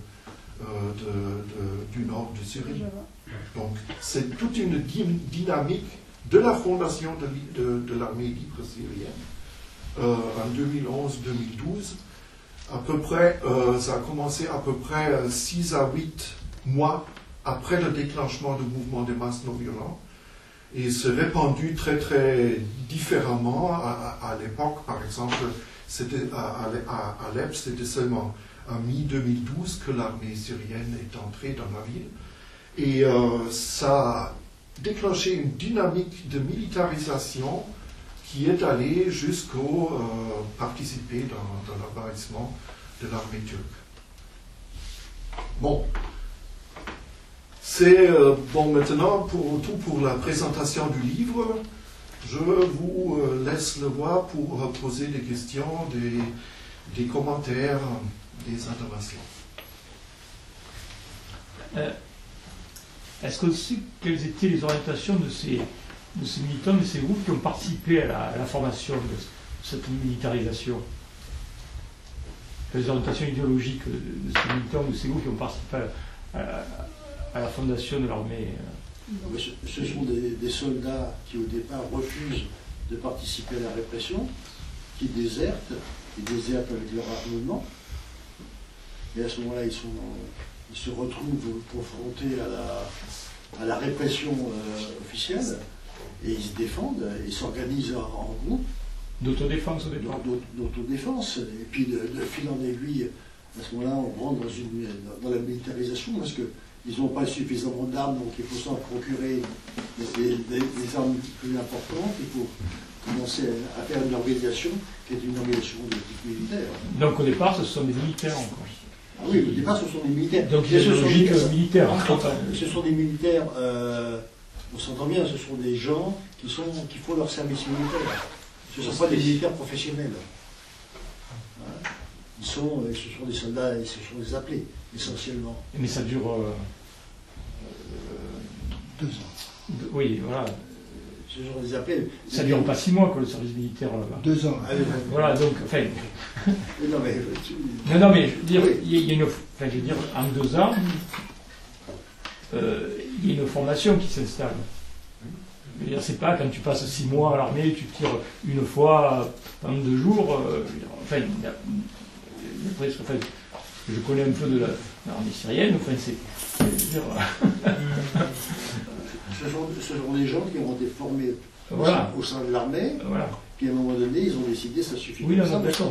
du nord de Syrie. Donc c'est toute une dynamique de la fondation de l'armée libre syrienne en 2011-2012. À peu près, ça a commencé à peu près 6 à 8 mois après le déclenchement du mouvement des masses non violents et s'est répandu très très différemment. À l'époque, par exemple, c'était à Alep, c'était seulement en mi-2012 que l'armée syrienne est entrée dans la ville. Et ça a déclenché une dynamique de militarisation qui est allée jusqu'au participer dans l'envahissement de l'armée turque. Bon, c'est bon maintenant pour la présentation du livre. Je vous laisse le voir pour poser des questions, des commentaires, des interventions. Est-ce qu'on sait quelles étaient les orientations de ces militants, de ces groupes qui ont participé à la formation de cette militarisation? Les orientations idéologiques de ces militants, de ces groupes qui ont participé à la fondation de l'armée? Ce sont des soldats qui au départ refusent de participer à la répression, qui désertent, avec leur armement, et à ce moment-là ils se retrouvent confrontés à la répression officielle, et ils se défendent, ils s'organisent en groupe. D'autodéfense au départ. D'autodéfense, et puis de fil en aiguille, à ce moment-là on rentre dans la militarisation, parce qu'ils n'ont pas suffisamment d'armes, donc il faut s'en procurer des armes plus importantes, il faut commencer à faire une organisation qui est une organisation de type militaire. Donc au départ ce sont des militaires encore. oui, au départ, ce sont des militaires. Donc il y a une logique militaire. Ce sont des militaires, on s'entend bien, ce sont des gens qui font leur service militaire. Ce ne sont pas des militaires professionnels. Hein? Ce sont des soldats et ce sont des appelés, essentiellement. Mais ça dure 2 ans. Oui, voilà. Ce sont des appels. Ça dure pas 6 mois, quoi, le service militaire là-bas. 2 ans. Voilà, donc, enfin. Non, mais je veux dire, il y a une. Enfin, je veux dire, en 2 ans, il y a une formation qui s'installe. Je veux dire, c'est pas quand tu passes 6 mois à l'armée, tu tires une fois pendant 2 jours. Enfin, je connais un peu de l'armée syrienne, enfin, c'est. Je veux dire, ce sont des gens qui ont été formés au sein de l'armée, puis à un moment donné, ils ont décidé ça suffit. Oui, d'accord.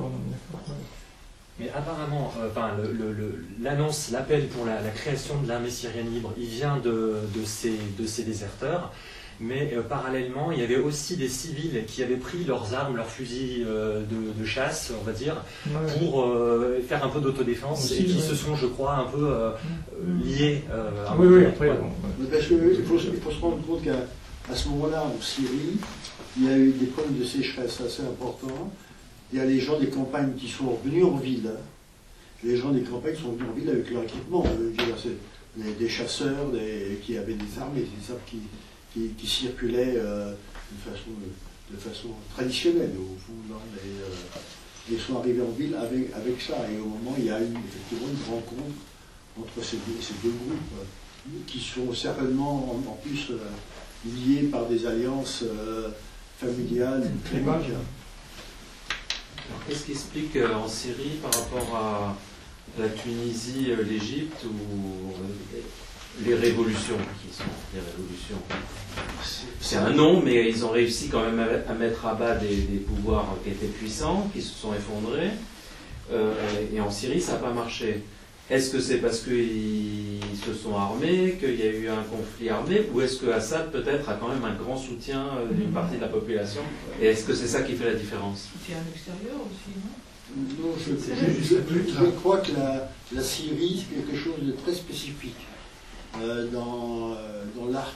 Mais apparemment, l'annonce, l'appel pour la création de l'armée syrienne libre, il vient de ces déserteurs. Mais parallèlement, il y avait aussi des civils qui avaient pris leurs armes, leurs fusils de chasse, on va dire, pour faire un peu d'autodéfense et qui se sont, je crois, un peu liés. Après. Parce qu'il faut se rendre compte qu'à ce moment-là, en Syrie, il y a eu des problèmes de sécheresse assez importants. Il y a les gens des campagnes qui sont venus en ville. Les gens des campagnes sont venus en ville avec leur équipement. Des chasseurs qui avaient des armes et des armes qui circulaient de façon traditionnelle au fond, et sont arrivés en ville avec ça. Et au moment, il y a eu effectivement une rencontre entre ces deux groupes qui sont certainement en plus liés par des alliances familiales très vagues. Qu'est-ce qui explique en Syrie par rapport à la Tunisie, l'Égypte ou les révolutions qui sont des révolutions? C'est un nom, mais ils ont réussi quand même à mettre à bas des pouvoirs qui étaient puissants, qui se sont effondrés. Et en Syrie, ça n'a pas marché. Est-ce que c'est parce qu'ils se sont armés, qu'il y a eu un conflit armé, ou est-ce que Assad peut-être a quand même un grand soutien d'une partie de la population? Et est-ce que c'est ça qui fait la différence? Soutien à l'extérieur aussi, non? Non, je crois que la Syrie, c'est quelque chose de très spécifique dans l'arc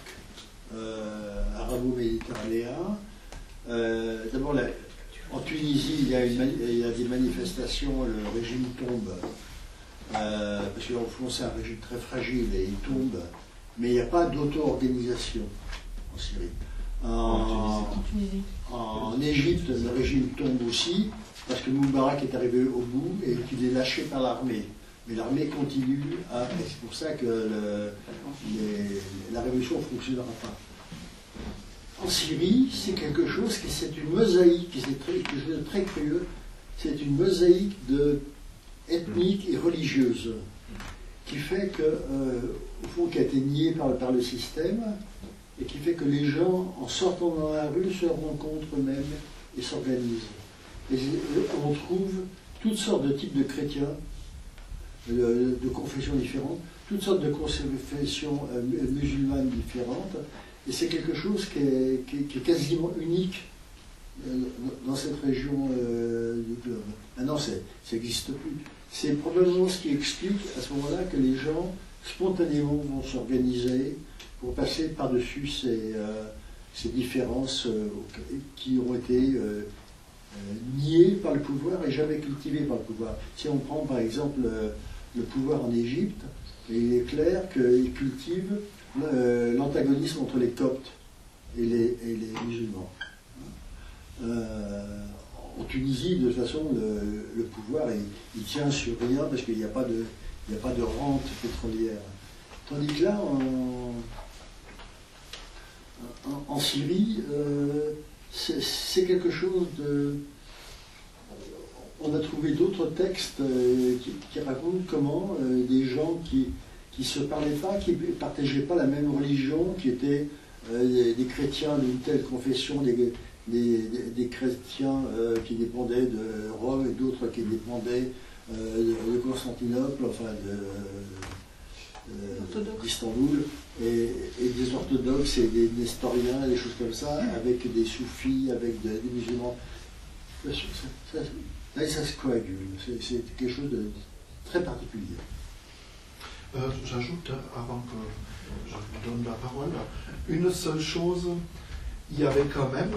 arabo-méditerranéen. D'abord, en Tunisie, il y a des manifestations, le régime tombe, parce qu'au fond, c'est un régime très fragile et il tombe, mais il n'y a pas d'auto-organisation en Syrie. En Égypte, le régime tombe aussi, parce que Moubarak est arrivé au bout et qu'il est lâché par l'armée. Mais l'armée continue à... C'est pour ça que la révolution ne fonctionnera pas. En Syrie, c'est quelque chose qui... C'est une mosaïque, c'est quelque chose de très curieux. C'est une mosaïque ethnique et religieuse qui fait que, au fond, qui a été niée par le système et qui fait que les gens, en sortant dans la rue, se rencontrent eux-mêmes et s'organisent. Et on trouve toutes sortes de types de chrétiens, de confessions différentes, toutes sortes de confessions musulmanes différentes, et c'est quelque chose qui est quasiment unique dans cette région du globe. Maintenant, ça n'existe plus. C'est probablement ce qui explique à ce moment-là que les gens spontanément vont s'organiser pour passer par-dessus ces différences qui ont été niées par le pouvoir et jamais cultivées par le pouvoir. Si on prend par exemple le pouvoir en Égypte, il est clair qu'il cultive l'antagonisme entre les Coptes et les musulmans. En Tunisie, de toute façon, le pouvoir, il tient sur rien parce qu'il n'y a pas de rente pétrolière. Tandis que là, en Syrie, c'est quelque chose de... On a trouvé d'autres textes qui racontent comment des gens qui ne se parlaient pas, qui ne partageaient pas la même religion, qui étaient des chrétiens d'une telle confession, des chrétiens qui dépendaient de Rome et d'autres qui dépendaient de Constantinople, enfin d'Istanbul, et des orthodoxes et des nestoriens, des choses comme ça, avec des soufis, avec des musulmans. Là, ça se coagule. C'est quelque chose de très particulier. J'ajoute, avant que je vous donne la parole, une seule chose. Il y avait quand même,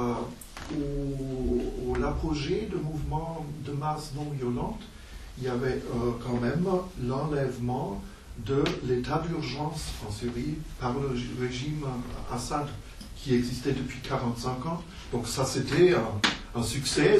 au l'apogée de mouvements de masse non violentes, il y avait quand même l'enlèvement de l'état d'urgence en Syrie par le régime Assad, qui existait depuis 45 ans. Donc ça, c'était un succès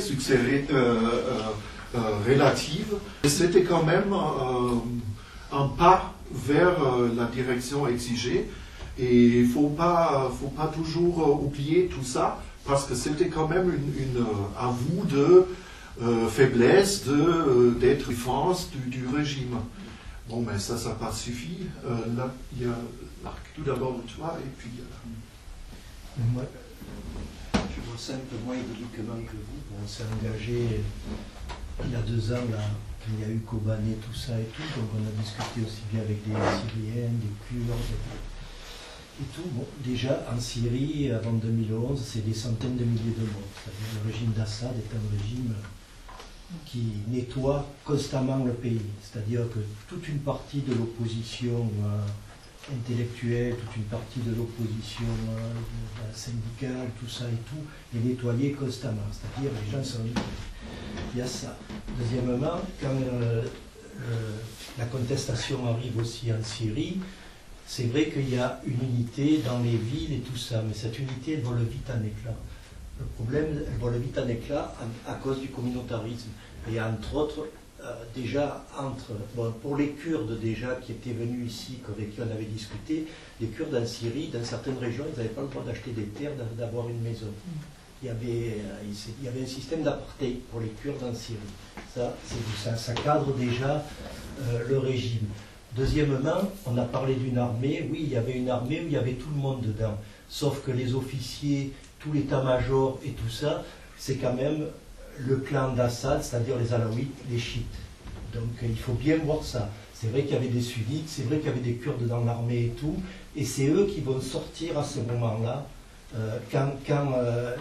relatif. Et c'était quand même un pas vers la direction exigée. Et il ne faut pas toujours oublier tout ça, parce que c'était quand même une avou de faiblesse, d'être défense du régime. Bon, mais ça n'a pas suffi. Là, il y a Marc. Tout d'abord toi, et puis... Moi, je pense un peu moins évoluquement que vous. On s'est engagé il y a 2 ans, là, quand il y a eu Kobané, tout ça et tout. Donc on a discuté aussi bien avec des Syriens, des Kurdes et tout. Bon, déjà, en Syrie, avant 2011, c'est des centaines de milliers de morts. C'est-à-dire le régime d'Assad est un régime qui nettoie constamment le pays. C'est-à-dire que toute une partie de l'opposition intellectuelle, toute une partie de l'opposition syndicale, tout ça et tout, est nettoyée constamment. C'est-à-dire que les gens sont nettoyés. Il y a ça. Deuxièmement, quand la contestation arrive aussi en Syrie, c'est vrai qu'il y a une unité dans les villes et tout ça, mais cette unité, elle vole vite en éclat. Le problème, elle vole vite en éclat à cause du communautarisme. Et entre autres, déjà, pour les Kurdes déjà qui étaient venus ici, avec qui on avait discuté, les Kurdes en Syrie, dans certaines régions, ils n'avaient pas le droit d'acheter des terres, d'avoir une maison. Il y avait un système d'apartheid pour les Kurdes en Syrie. Ça cadre déjà le régime. Deuxièmement, on a parlé d'une armée. Oui, il y avait une armée où il y avait tout le monde dedans. Sauf que les officiers, tout l'état-major et tout ça, c'est quand même le clan d'Assad, c'est-à-dire les Alaouites, les chiites. Donc il faut bien voir ça. C'est vrai qu'il y avait des sunnites, c'est vrai qu'il y avait des Kurdes dans l'armée et tout, et c'est eux qui vont sortir à ce moment-là, quand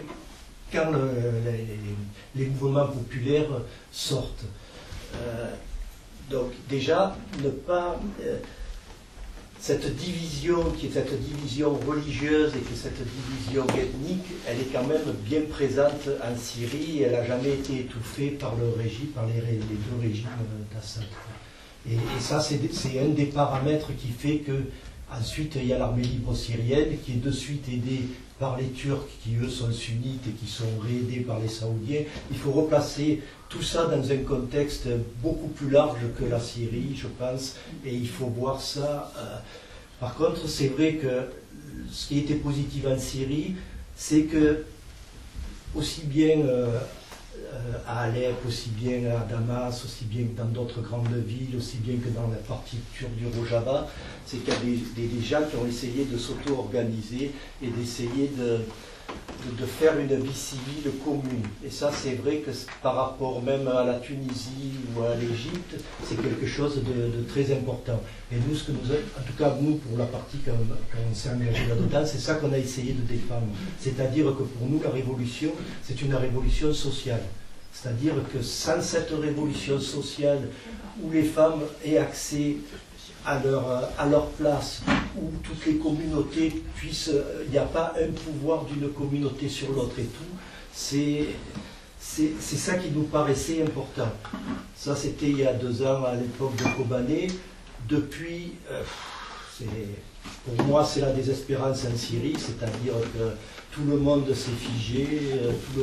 les mouvements populaires sortent. Donc déjà, ne pas... cette division, qui est cette division religieuse et qui est cette division ethnique, elle est quand même bien présente en Syrie, et elle n'a jamais été étouffée par le régime, par les 2 régimes d'Assad. Et ça, c'est un des paramètres qui fait que ensuite il y a l'armée libre syrienne qui est de suite aidée par les Turcs qui eux sont sunnites et qui sont aidés par les Saoudiens. Il faut replacer tout ça dans un contexte beaucoup plus large que la Syrie, je pense, et il faut voir ça. Par contre, c'est vrai que ce qui était positif en Syrie, c'est que aussi bien à Alep, aussi bien à Damas, aussi bien que dans d'autres grandes villes, aussi bien que dans la partie turque du Rojava, c'est qu'il y a des gens qui ont essayé de s'auto-organiser et d'essayer de faire une vie civile commune. Et ça, c'est vrai que par rapport même à la Tunisie ou à l'Égypte, c'est quelque chose de très important. Et nous, en tout cas, nous, pour la partie quand on s'est engagé là-dedans, c'est ça qu'on a essayé de défendre. C'est-à-dire que pour nous, la révolution, c'est une révolution sociale. C'est-à-dire que sans cette révolution sociale où les femmes aient accès à leur place, où toutes les communautés puissent... Il n'y a pas un pouvoir d'une communauté sur l'autre et tout. C'est ça qui nous paraissait important. Ça, c'était il y a 2 ans, à l'époque de Kobané. Depuis, pour moi, c'est la désespérance en Syrie, c'est-à-dire que tout le monde s'est figé, tout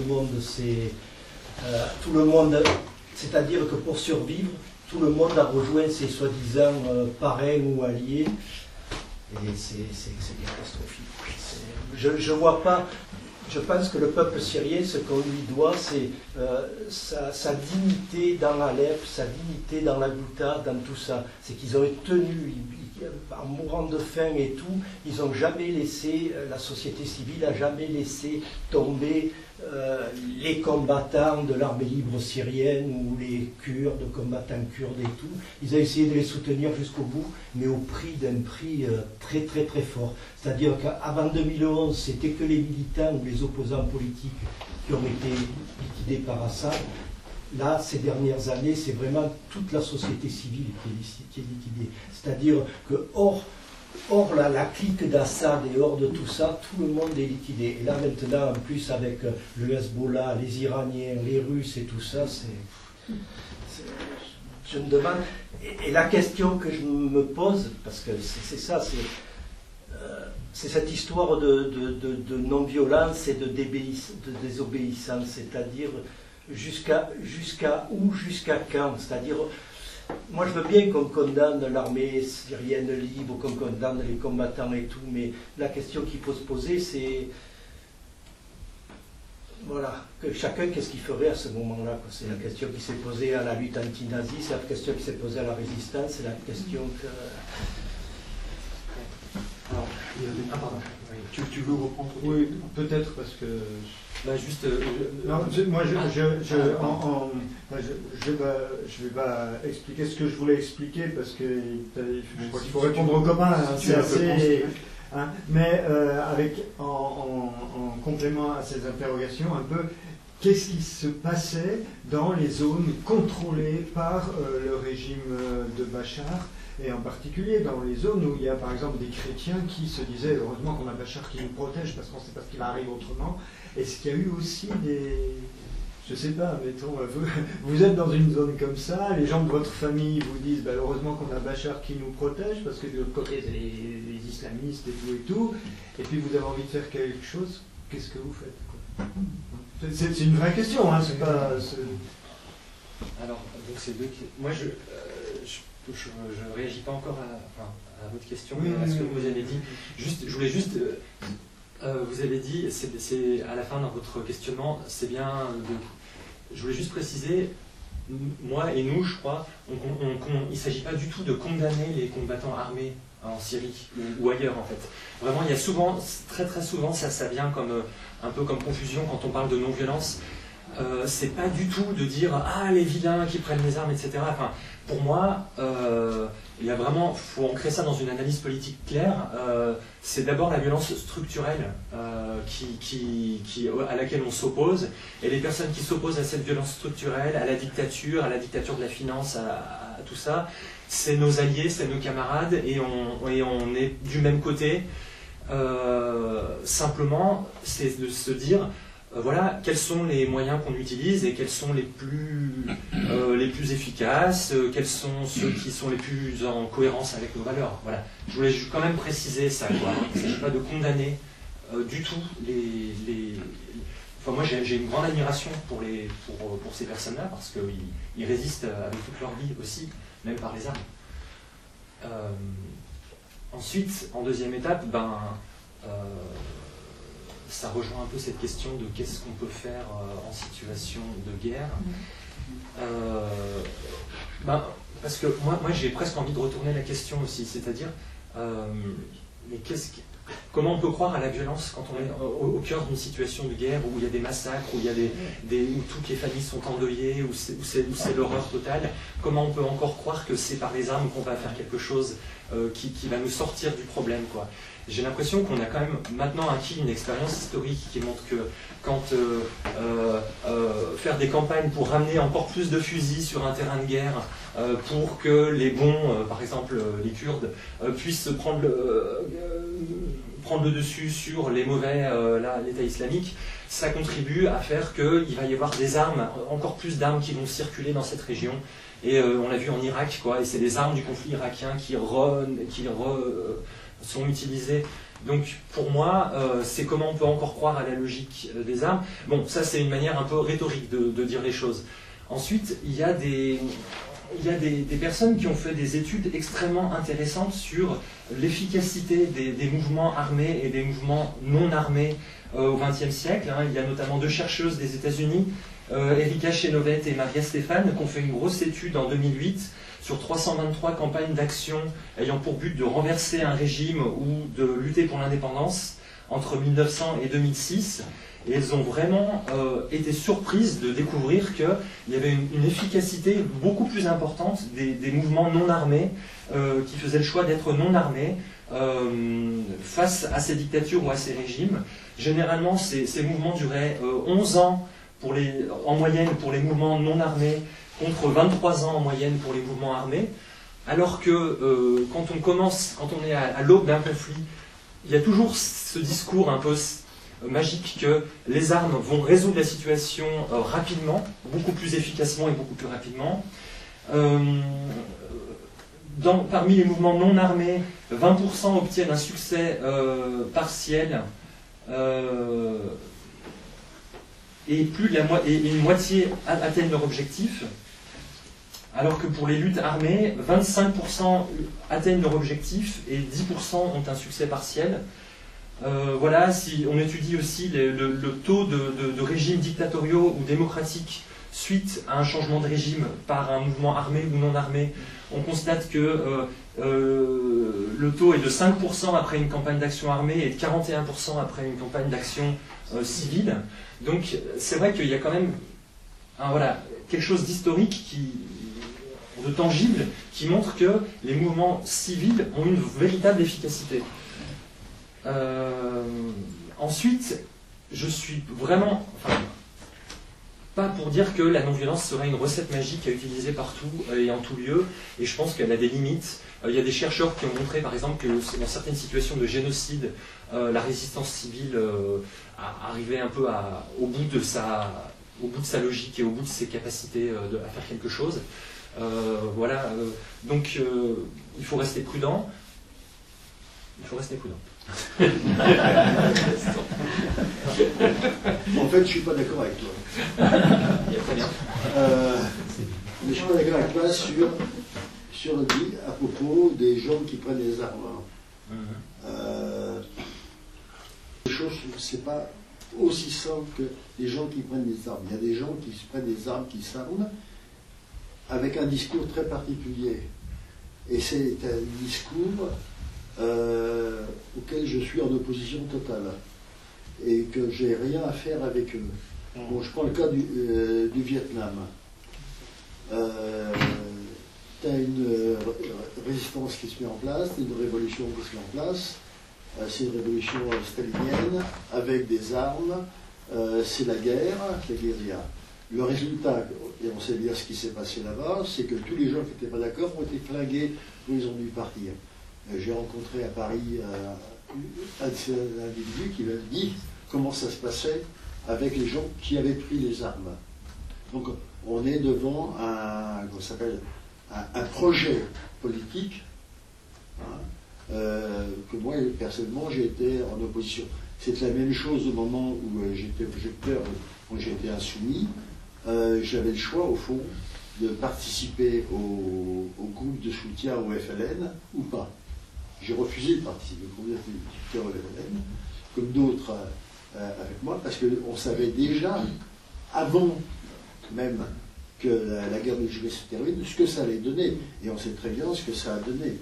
le monde, c'est-à-dire que pour survivre, tout le monde a rejoint ses soi-disant parrains ou alliés, et c'est catastrophique. Je vois pas. Je pense que le peuple syrien, ce qu'on lui doit, c'est sa dignité dans Alep, sa dignité dans la Ghouta, dans tout ça. C'est qu'ils ont tenu, en mourant de faim et tout, ils n'ont jamais laissé, la société civile n'a jamais laissé tomber les combattants de l'armée libre syrienne ou les Kurdes, combattants kurdes et tout. Ils ont essayé de les soutenir jusqu'au bout, mais au prix d'un prix très très très fort. C'est-à-dire qu'avant 2011, c'était que les militants ou les opposants politiques qui ont été liquidés par Assad. là, ces dernières années, c'est vraiment toute la société civile qui est liquidée. C'est-à-dire que hors la clique d'Assad et hors de tout ça, tout le monde est liquidé. Et là maintenant, en plus avec le Hezbollah, les Iraniens, les Russes et tout ça, je me demande... Et la question que je me pose, parce que c'est ça, c'est cette histoire de non-violence et de désobéissance, c'est-à-dire jusqu'à où, jusqu'à quand, c'est-à-dire... Moi, je veux bien qu'on condamne l'armée syrienne libre, qu'on condamne les combattants et tout, mais la question qu'il faut se poser, c'est... Voilà, que chacun, qu'est-ce qu'il ferait à ce moment-là? C'est la question qui s'est posée à la lutte anti-nazie, c'est la question qui s'est posée à la résistance, c'est la question que... Alors, pardon. Oui. Tu veux reprendre? Oui, peut-être parce que... Bah, juste... Non, moi, je vais pas expliquer ce que je voulais expliquer parce que je crois qu'il faut répondre aux copains. Hein, c'est assez... Hein, mais en complément à ces interrogations, un peu, qu'est-ce qui se passait dans les zones contrôlées par le régime de Bachar, et en particulier dans les zones où il y a par exemple des chrétiens qui se disaient heureusement qu'on a Bachar qui nous protège parce qu'on ne sait pas ce qui arrive autrement. Est-ce qu'il y a eu aussi des... Je sais pas, mettons, vous êtes dans une zone comme ça, les gens de votre famille vous disent heureusement qu'on a Bachar qui nous protège, parce que de l'autre côté c'est les islamistes et tout, et puis vous avez envie de faire quelque chose, qu'est-ce que vous faites, quoi? C'est une vraie question, hein, c'est pas... Alors, donc c'est deux... Moi, je réagis pas encore à votre question, à ce que vous avez dit. Je voulais juste... vous avez dit, c'est à la fin dans votre questionnement, c'est bien de... Je voulais juste préciser, moi et nous, je crois, il ne s'agit pas du tout de condamner les combattants armés en Syrie ou ailleurs, en fait. Vraiment, il y a souvent, très très souvent, ça vient comme, un peu comme confusion quand on parle de non-violence. C'est pas du tout de dire « Ah, les vilains qui prennent les armes, etc. » Enfin, pour moi, il y a vraiment, faut ancrer ça dans une analyse politique claire. C'est d'abord la violence structurelle à laquelle on s'oppose, et les personnes qui s'opposent à cette violence structurelle, à la dictature de la finance, à tout ça, c'est nos alliés, c'est nos camarades, et on est du même côté. Simplement, c'est de se dire... voilà, quels sont les moyens qu'on utilise et quels sont les plus efficaces, quels sont ceux qui sont les plus en cohérence avec nos valeurs. Voilà. Je voulais quand même préciser ça, quoi. Il ne s'agit pas de condamner du tout les... Enfin, moi, j'ai une grande admiration pour ces personnes-là, parce qu'ils résistent avec toute leur vie aussi, même par les armes. Ensuite, en deuxième étape, ça rejoint un peu cette question de qu'est-ce qu'on peut faire en situation de guerre. Parce que moi j'ai presque envie de retourner la question aussi, c'est-à-dire mais comment on peut croire à la violence quand on est au cœur d'une situation de guerre où il y a des massacres, où toutes les familles sont endeuillées, où c'est l'horreur totale? Comment on peut encore croire que c'est par les armes qu'on va faire quelque chose qui va nous sortir du problème, quoi? J'ai l'impression qu'on a quand même maintenant acquis une expérience historique qui montre que quand faire des campagnes pour ramener encore plus de fusils sur un terrain de guerre, pour que les bons, par exemple les Kurdes, puissent prendre le dessus sur les mauvais, l'État islamique, ça contribue à faire qu'il va y avoir des armes, encore plus d'armes qui vont circuler dans cette région. Et on l'a vu en Irak, quoi, et c'est les armes du conflit irakien qui sont utilisées. Donc pour moi, c'est comment on peut encore croire à la logique des armes. Bon, ça c'est une manière un peu rhétorique de dire les choses. Ensuite, il y a des personnes qui ont fait des études extrêmement intéressantes sur l'efficacité des mouvements armés et des mouvements non armés au XXe siècle. Il y a notamment deux chercheuses des États-Unis, Erika Chenovet et Maria Stéphane, qui ont fait une grosse étude en 2008 sur 323 campagnes d'action ayant pour but de renverser un régime ou de lutter pour l'indépendance entre 1900 et 2006. Et elles ont vraiment été surprises de découvrir qu'il y avait une efficacité beaucoup plus importante des mouvements non armés qui faisaient le choix d'être non armés face à ces dictatures ou à ces régimes. Généralement, ces mouvements duraient 11 ans en moyenne pour les mouvements non armés, contre 23 ans en moyenne pour les mouvements armés, alors que quand on est à l'aube d'un conflit, il y a toujours ce discours un peu magique que les armes vont résoudre la situation rapidement, beaucoup plus efficacement et beaucoup plus rapidement. Parmi les mouvements non armés, 20% obtiennent un succès partiel et une moitié atteignent leur objectif, alors que pour les luttes armées, 25% atteignent leur objectif et 10% ont un succès partiel. Voilà, si on étudie aussi le taux de régimes dictatoriaux ou démocratiques suite à un changement de régime par un mouvement armé ou non armé, on constate que le taux est de 5% après une campagne d'action armée et de 41% après une campagne d'action civile. Donc c'est vrai qu'il y a quand même quelque chose d'historique, de tangible, qui montre que les mouvements civils ont une véritable efficacité. Ensuite, je suis vraiment... pas pour dire que la non-violence serait une recette magique à utiliser partout et en tout lieu, et je pense qu'elle a des limites. Il y a des chercheurs qui ont montré, par exemple, que dans certaines situations de génocide, la résistance civile arrivait un peu au bout de sa logique et au bout de ses capacités à faire quelque chose. Donc il faut rester prudent. En fait, je ne suis pas d'accord avec toi. Mais je ne suis pas d'accord avec toi sur le dit à propos des gens qui prennent des armes. Les choses, c'est pas aussi simple que les gens qui prennent des armes. Il y a des gens qui se prennent des armes, qui s'arment, avec un discours très particulier. Et c'est un discours auquel je suis en opposition totale et que j'ai rien à faire avec eux. Bon, je prends le cas du Vietnam. Tu as une résistance qui se met en place, une révolution qui se met en place. C'est une révolution stalinienne avec des armes. C'est la guerre, la guérilla. Le résultat, et on sait bien ce qui s'est passé là-bas, c'est que tous les gens qui n'étaient pas d'accord ont été flingués ou ils ont dû partir. J'ai rencontré à Paris un individu qui m'a dit comment ça se passait avec les gens qui avaient pris les armes. Donc on est devant un projet politique que moi personnellement j'ai été en opposition. C'est la même chose au moment où j'étais objecteur, où j'étais insoumis. J'avais le choix au fond de participer au groupe de soutien au FLN ou pas. J'ai refusé de participer au groupe de soutien au FLN, comme d'autres avec moi, parce qu'on savait déjà, avant même que la guerre de Juillet se termine, ce que ça allait donner. Et on sait très bien ce que ça a donné.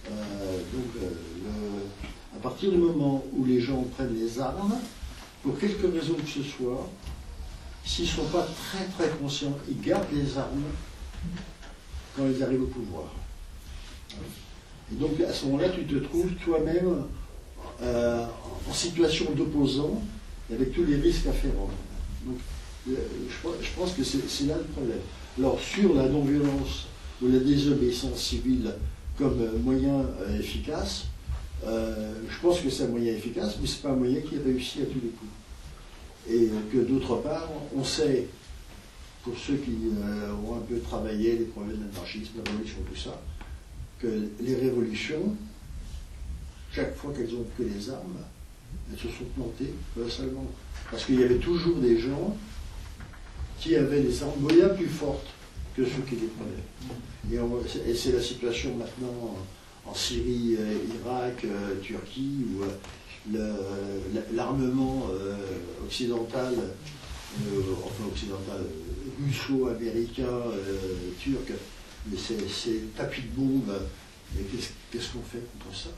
À partir du moment où les gens prennent les armes, pour quelque raison que ce soit, s'ils ne sont pas très très conscients, ils gardent les armes quand ils arrivent au pouvoir. Et donc à ce moment-là, tu te trouves toi-même en situation d'opposant, avec tous les risques afférents. Donc je pense que c'est là le problème. Alors sur la non-violence ou la désobéissance civile comme moyen efficace, je pense que c'est un moyen efficace, mais ce n'est pas un moyen qui réussit à tous les coups. Et que d'autre part, on sait, pour ceux qui ont un peu travaillé les problèmes d'anarchisme, la révolution, tout ça, que les révolutions, chaque fois qu'elles ont pris les armes, elles se sont plantées seulement. Parce qu'il y avait toujours des gens qui avaient des armes bien plus fortes que ceux qui les prenaient. Et c'est la situation maintenant en Syrie, Irak, Turquie, où l'armement occidental, russo-américain, turc, mais c'est tapis de bombes. Mais qu'est-ce qu'on fait contre ça?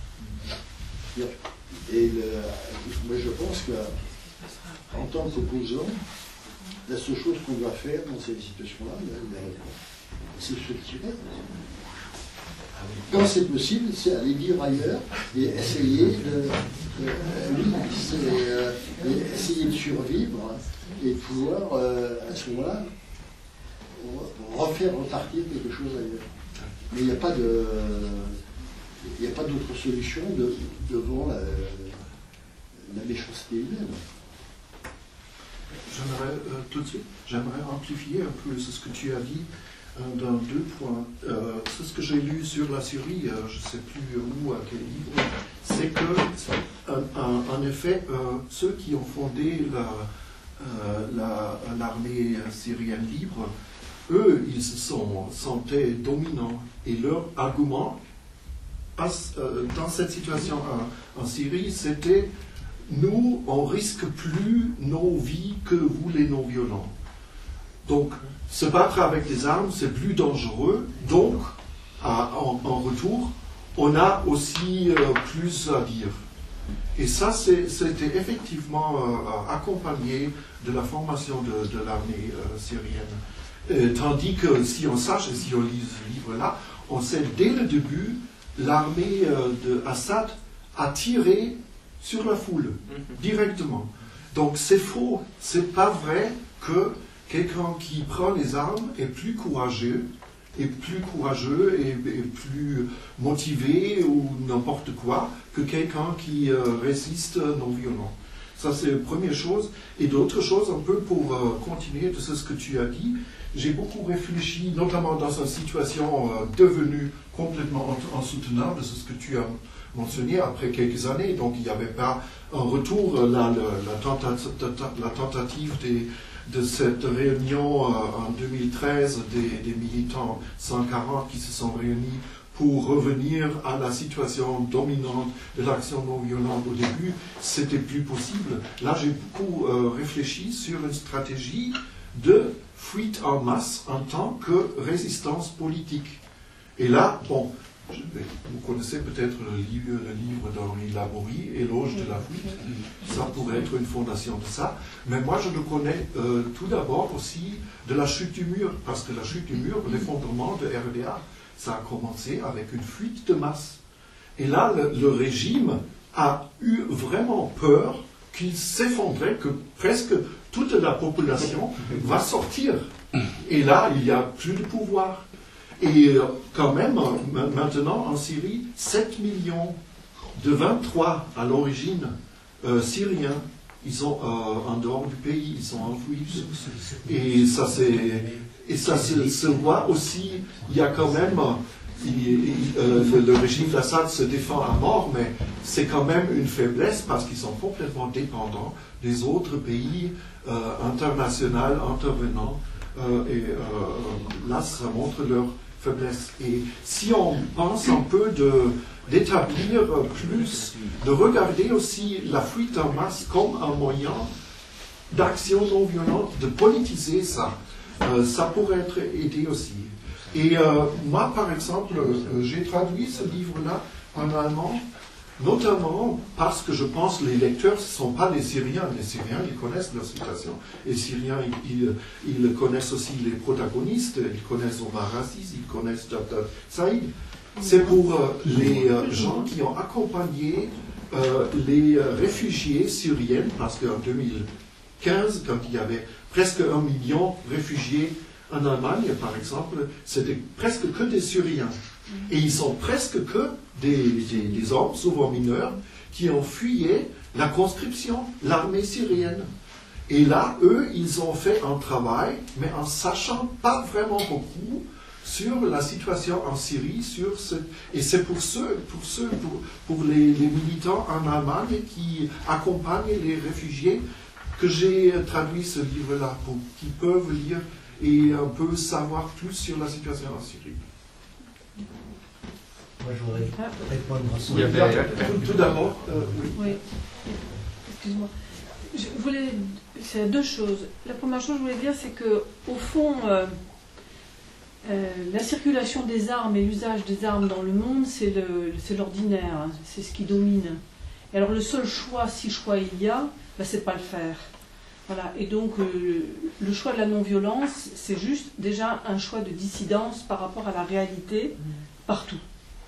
Et moi je pense qu'en tant qu'opposant, la seule chose qu'on doit faire dans ces situations-là, c'est se tirer. quand c'est possible, c'est aller vivre ailleurs et essayer essayer de survivre et de pouvoir, à ce moment-là, refaire repartir quelque chose ailleurs. Mais il n'y a pas d'autre solution devant la méchanceté humaine. J'aimerais tout de suite, j'aimerais amplifier un peu ce que tu as dit dans 2 points. C'est ce que j'ai lu sur la Syrie, je ne sais plus où, à quel livre, c'est que, en effet, ceux qui ont fondé l'armée syrienne libre, eux, ils se sentaient dominants. Et leur argument, dans cette situation en Syrie, c'était « nous, on risque plus nos vies que vous, les non-violents ». Donc, se battre avec des armes, c'est plus dangereux. Donc, en retour, on a aussi plus à dire. Et ça, c'était effectivement accompagné de la formation de l'armée syrienne. Tandis que si on sache, et si on lit ce livre-là, on sait dès le début, l'armée d'Assad a tiré sur la foule, directement. Donc c'est faux, c'est pas vrai que quelqu'un qui prend les armes est plus courageux et plus motivé ou n'importe quoi que quelqu'un qui résiste non violent. Ça, c'est la première chose. Et d'autre chose, un peu pour continuer de ce que tu as dit, j'ai beaucoup réfléchi, notamment dans une situation devenue complètement insoutenable, c'est ce que tu as mentionné après quelques années. Donc, il n'y avait pas un retour, la tentative de cette réunion en 2013 des militants 140 qui se sont réunis pour revenir à la situation dominante de l'action non violente au début, c'était plus possible. Là, j'ai beaucoup réfléchi sur une stratégie de fuite en masse en tant que résistance politique. Et là, bon, vous connaissez peut-être le livre d'Henri Laborie, Éloge de la fuite. Ça pourrait être une fondation de ça. Mais moi, je le connais tout d'abord aussi de la chute du mur, parce que la chute du mur, l'effondrement de RDA, ça a commencé avec une fuite de masse. Et là, le régime a eu vraiment peur qu'il s'effondrait, que presque toute la population va sortir. Et là, il n'y a plus de pouvoir. Et quand même, maintenant, en Syrie, 7 millions de 23 à l'origine syriens, ils sont en dehors du pays, ils sont enfouis. Et ça, se voit aussi, il y a quand même, le régime d'Assad se défend à mort, mais c'est quand même une faiblesse parce qu'ils sont complètement dépendants des autres pays internationaux intervenants. Là, ça montre leur faiblesse. Et si on pense un peu d'établir plus, de regarder aussi la fuite en masse comme un moyen d'action non violente, de politiser ça, ça pourrait être aidé aussi. Et moi, par exemple, j'ai traduit ce livre-là en allemand, notamment parce que je pense que les lecteurs, ce ne sont pas les Syriens. Les Syriens, ils connaissent leur situation. Les Syriens, ils connaissent aussi les protagonistes, ils connaissent Omar Aziz, ils connaissent Dr. Saïd. C'est pour les gens qui ont accompagné les réfugiés syriens, parce qu'en 2015, quand il y avait presque 1 million de réfugiés en Allemagne, par exemple, c'était presque que des Syriens. Et ils sont presque que des hommes, souvent mineurs, qui ont fuyé la conscription, l'armée syrienne. Et là, eux, ils ont fait un travail, mais en sachant pas vraiment beaucoup sur la situation en Syrie, et c'est pour les militants en Allemagne qui accompagnent les réfugiés que j'ai traduit ce livre-là, pour qu'ils peuvent lire et un peu savoir plus sur la situation en Syrie. Moi, je voudrais répondre à ça. Tout d'abord, oui. Excuse-moi. C'est 2 choses. La première chose que je voulais dire, c'est que, au fond, la circulation des armes et l'usage des armes dans le monde, c'est l'ordinaire, hein, c'est ce qui domine. Et alors, le seul choix, si choix il y a, c'est de ne pas le faire. Voilà. Et donc, le choix de la non-violence, c'est juste déjà un choix de dissidence par rapport à la réalité partout.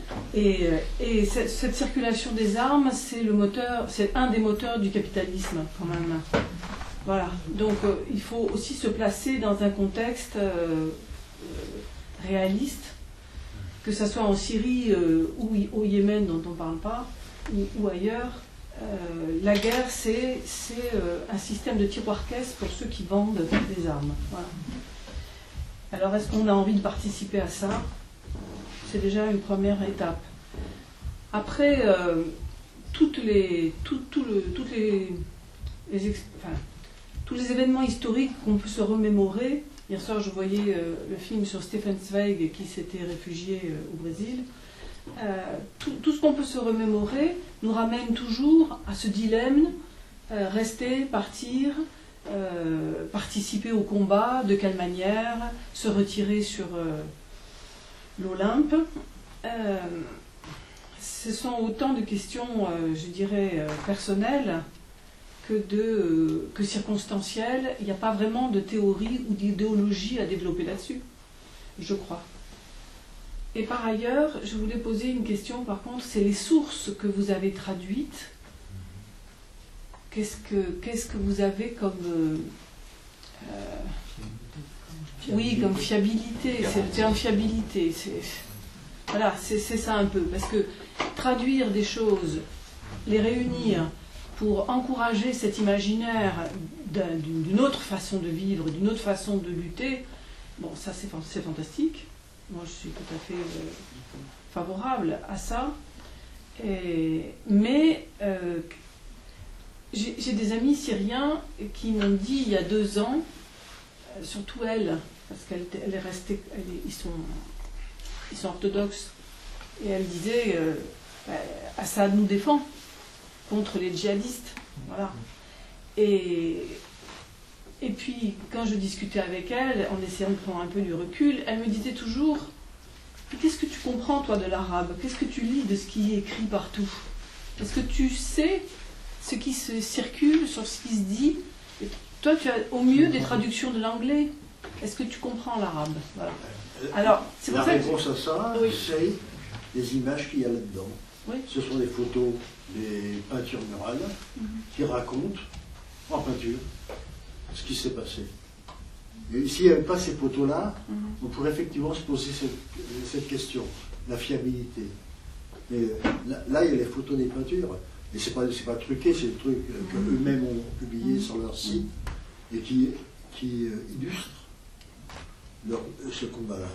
Et cette circulation des armes, c'est un des moteurs du capitalisme, quand même. Voilà. Donc, il faut aussi se placer dans un contexte réaliste, que ce soit en Syrie ou au Yémen, dont on ne parle pas, ou ailleurs. La guerre, c'est un système de tiroir-caisse pour ceux qui vendent des armes. Voilà. Alors, est-ce qu'on a envie de participer à ça? C'est déjà une première étape. Après, tous les événements historiques qu'on peut se remémorer. Hier soir, je voyais le film sur Stefan Zweig qui s'était réfugié au Brésil. Tout ce qu'on peut se remémorer nous ramène toujours à ce dilemme, rester, partir, participer au combat, de quelle manière, se retirer sur l'Olympe. Ce sont autant de questions, je dirais, personnelles que circonstancielles. Il n'y a pas vraiment de théorie ou d'idéologie à développer là-dessus, je crois. Et par ailleurs, je voulais poser une question, par contre, c'est les sources que vous avez traduites. Qu'est-ce que vous avez comme... oui, comme fiabilité, c'est le terme fiabilité. Voilà, c'est ça un peu. Parce que traduire des choses, les réunir pour encourager cet imaginaire d'une autre façon de vivre, d'une autre façon de lutter, bon, ça c'est fantastique. Moi, je suis tout à fait favorable à ça. Mais j'ai des amis syriens qui m'ont dit il y a 2 ans, surtout elle, parce qu'elle est restée, ils sont orthodoxes, et elle disait Assad nous défend contre les djihadistes. Voilà. Et puis, quand je discutais avec elle, en essayant de prendre un peu du recul, elle me disait toujours « Qu'est-ce que tu comprends, toi, de l'arabe? Qu'est-ce que tu lis de ce qui est écrit partout? Est-ce que tu sais ce qui se circule, sur ce qui se dit? Et toi, tu as au mieux des traductions de l'anglais. Est-ce que tu comprends l'arabe ?» Voilà. Alors, c'est pour la ça réponse à ça, oui. c'est les images qu'il y a là-dedans. Oui. Ce sont des photos, des peintures murales qui racontent, en peinture, ce qui s'est passé. Et s'il n'y avait pas ces photos-là, on pourrait effectivement se poser cette question, la fiabilité. Mais là, il y a les photos des peintures, et c'est pas truqué, c'est des trucs qu'eux-mêmes ont publiés sur leur site, et qui illustrent ce combat-là.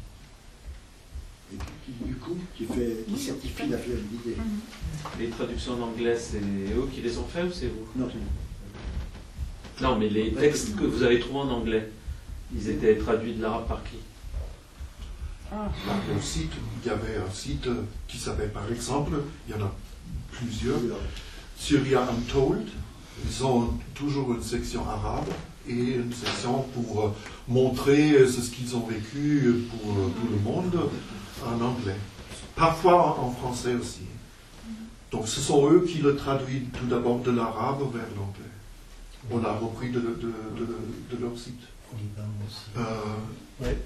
Et du coup, qui certifie la fiabilité. Les traductions en anglais, c'est eux qui les ont fait ou c'est vous? Non. Non, mais les textes que vous avez trouvés en anglais, ils étaient traduits de l'arabe par qui? Le site, il y avait un site qui s'appelle, par exemple, il y en a plusieurs, Syria Untold. Ils ont toujours une section arabe et une section pour montrer ce qu'ils ont vécu pour tout le monde en anglais. Parfois en français aussi. Donc ce sont eux qui le traduisent tout d'abord de l'arabe vers l'anglais. On a repris de leur site. Au Liban aussi. Ouais,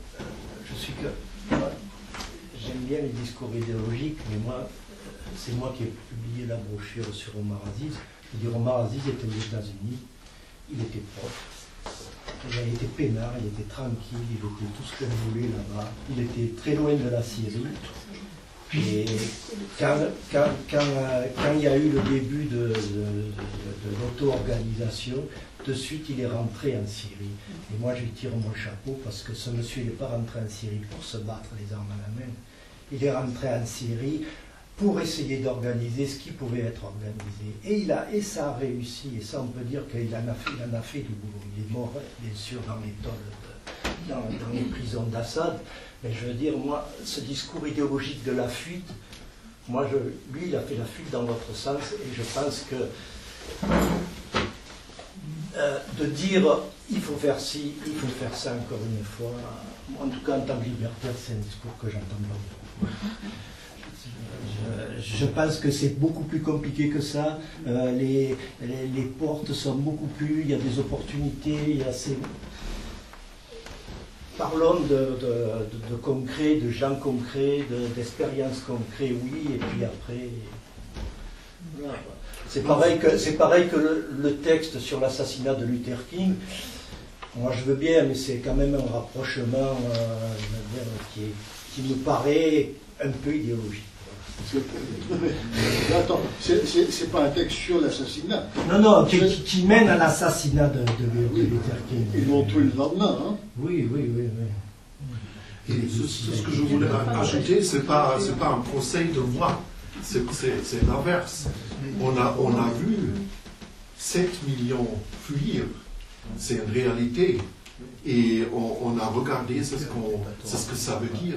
j'aime bien les discours idéologiques, mais moi, c'est moi qui ai publié la brochure sur Omar Aziz. Je veux dire, Omar Aziz était aux États-Unis, il était prof, il était peinard, il était tranquille, il était tout ce qu'on voulait là-bas, il était très loin de la Syrie. Et quand il y a eu le début de l'auto-organisation, de suite il est rentré en Syrie. Et moi je lui tire mon chapeau parce que ce monsieur n'est pas rentré en Syrie pour se battre les armes à la main. Il est rentré en Syrie pour essayer d'organiser ce qui pouvait être organisé. Et ça a réussi, et ça on peut dire qu'il en a fait du boulot. Il est mort, bien sûr, dans les prisons d'Assad. Mais je veux dire, moi, ce discours idéologique de la fuite, lui, il a fait la fuite dans l'autre sens, et je pense que de dire il faut faire ci, il faut faire ça encore une fois, en tout cas en tant que libertaire, c'est un discours que j'entends pas. Je pense que c'est beaucoup plus compliqué que ça. Les portes sont beaucoup plus, il y a des opportunités, il y a ces... parlons de concret, de gens concrets, d'expériences concrètes, oui, et puis après... Voilà. C'est pareil que le texte sur l'assassinat de Luther King. Moi je veux bien, mais c'est quand même un rapprochement qui me paraît un peu idéologique. Attends, c'est pas un texte sur l'assassinat. Non, qui mène à l'assassinat de Luther King. Ils vont tuer le lendemain, hein. Oui. Et ce que je voulais ajouter, c'est pas un procès de moi, c'est l'inverse. On a vu 7 millions fuir, c'est une réalité. Et on a regardé ce que ça veut dire.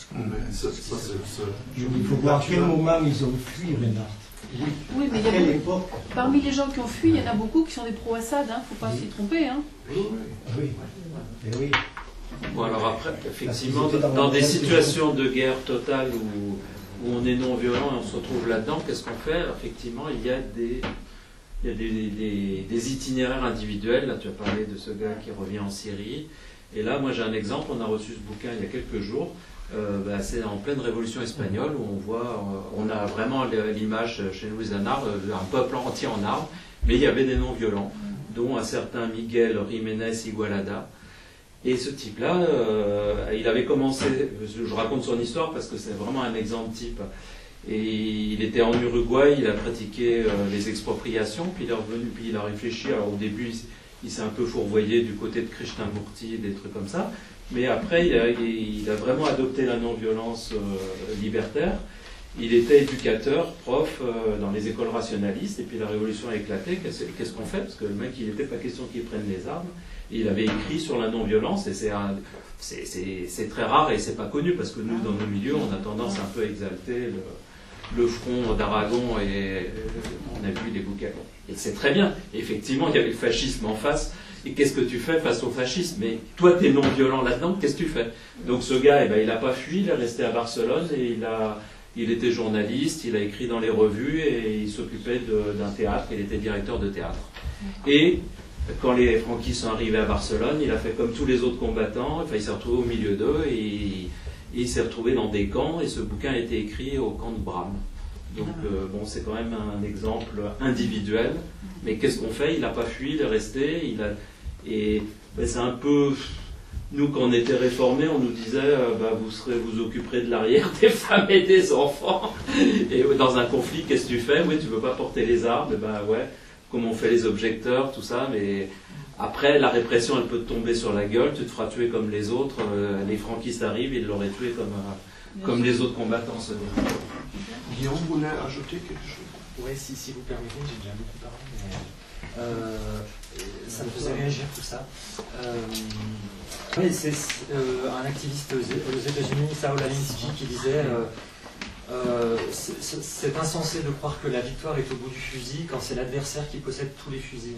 Il faut voir à quel moment ils ont fui, Renard. Oui, mais parmi les gens qui ont fui, il y en a beaucoup qui sont des pro-Assad, il ne faut pas s'y tromper. Hein. Oui. Bon, alors après, effectivement, dans des situations de guerre totale où on est non-violent et on se retrouve là-dedans, qu'est-ce qu'on fait? Effectivement, il y a des itinéraires individuels. Là, tu as parlé de ce gars qui revient en Syrie. Et là, moi, j'ai un exemple. On a reçu ce bouquin il y a quelques jours. C'est en pleine révolution espagnole où on a vraiment l'image chez Luis Anar, un peuple entier en armes, mais il y avait des non-violents, dont un certain Miguel Jiménez Igualada. Et ce type-là, il avait commencé, je raconte son histoire parce que c'est vraiment un exemple type. Et il était en Uruguay, il a pratiqué les expropriations, puis il est revenu, puis il a réfléchi. Alors au début, il s'est un peu fourvoyé du côté de Krishnamurti, des trucs comme ça. Mais après, il a vraiment adopté la non-violence libertaire. Il était éducateur, prof dans les écoles rationalistes, et puis la révolution a éclaté. Qu'est-ce qu'on fait? Parce que le mec, il n'était pas question qu'il prenne les armes. Et il avait écrit sur la non-violence, et c'est très rare et c'est pas connu, parce que nous, dans nos milieux, on a tendance un peu à exalter le front d'Aragon, et on a vu des bouquins. Et c'est très bien. Et effectivement, il y avait le fascisme en face. Et qu'est-ce que tu fais face au fascisme? Mais toi, tu es non-violent là-dedans, qu'est-ce que tu fais? Donc ce gars, il n'a pas fui, il est resté à Barcelone, et il était journaliste, il a écrit dans les revues, et il s'occupait d'un théâtre, il était directeur de théâtre. Et quand les franquistes sont arrivés à Barcelone, il a fait comme tous les autres combattants, il s'est retrouvé au milieu d'eux, et il s'est retrouvé dans des camps, et ce bouquin a été écrit au camp de Bram. Donc c'est quand même un exemple individuel, mais qu'est-ce qu'on fait? Il n'a pas fui, il est resté, c'est un peu... Nous, quand on était réformés, on nous disait vous occuperez de l'arrière des femmes et des enfants. Et dans un conflit, qu'est-ce que tu fais? Oui, tu veux pas porter les armes? Ouais, comme on fait les objecteurs, tout ça, mais après, la répression, elle peut te tomber sur la gueule, tu te feras tuer comme les autres. Les franquistes arrivent, ils l'auraient tué comme les autres combattants. Guillaume voulait ajouter quelque chose? Oui, si vous permettez, j'ai déjà beaucoup parlé, mais ça me faisait réagir tout ça. Oui, c'est un activiste aux États-Unis, Saul Alinsky, qui disait c'est insensé de croire que la victoire est au bout du fusil quand c'est l'adversaire qui possède tous les fusils.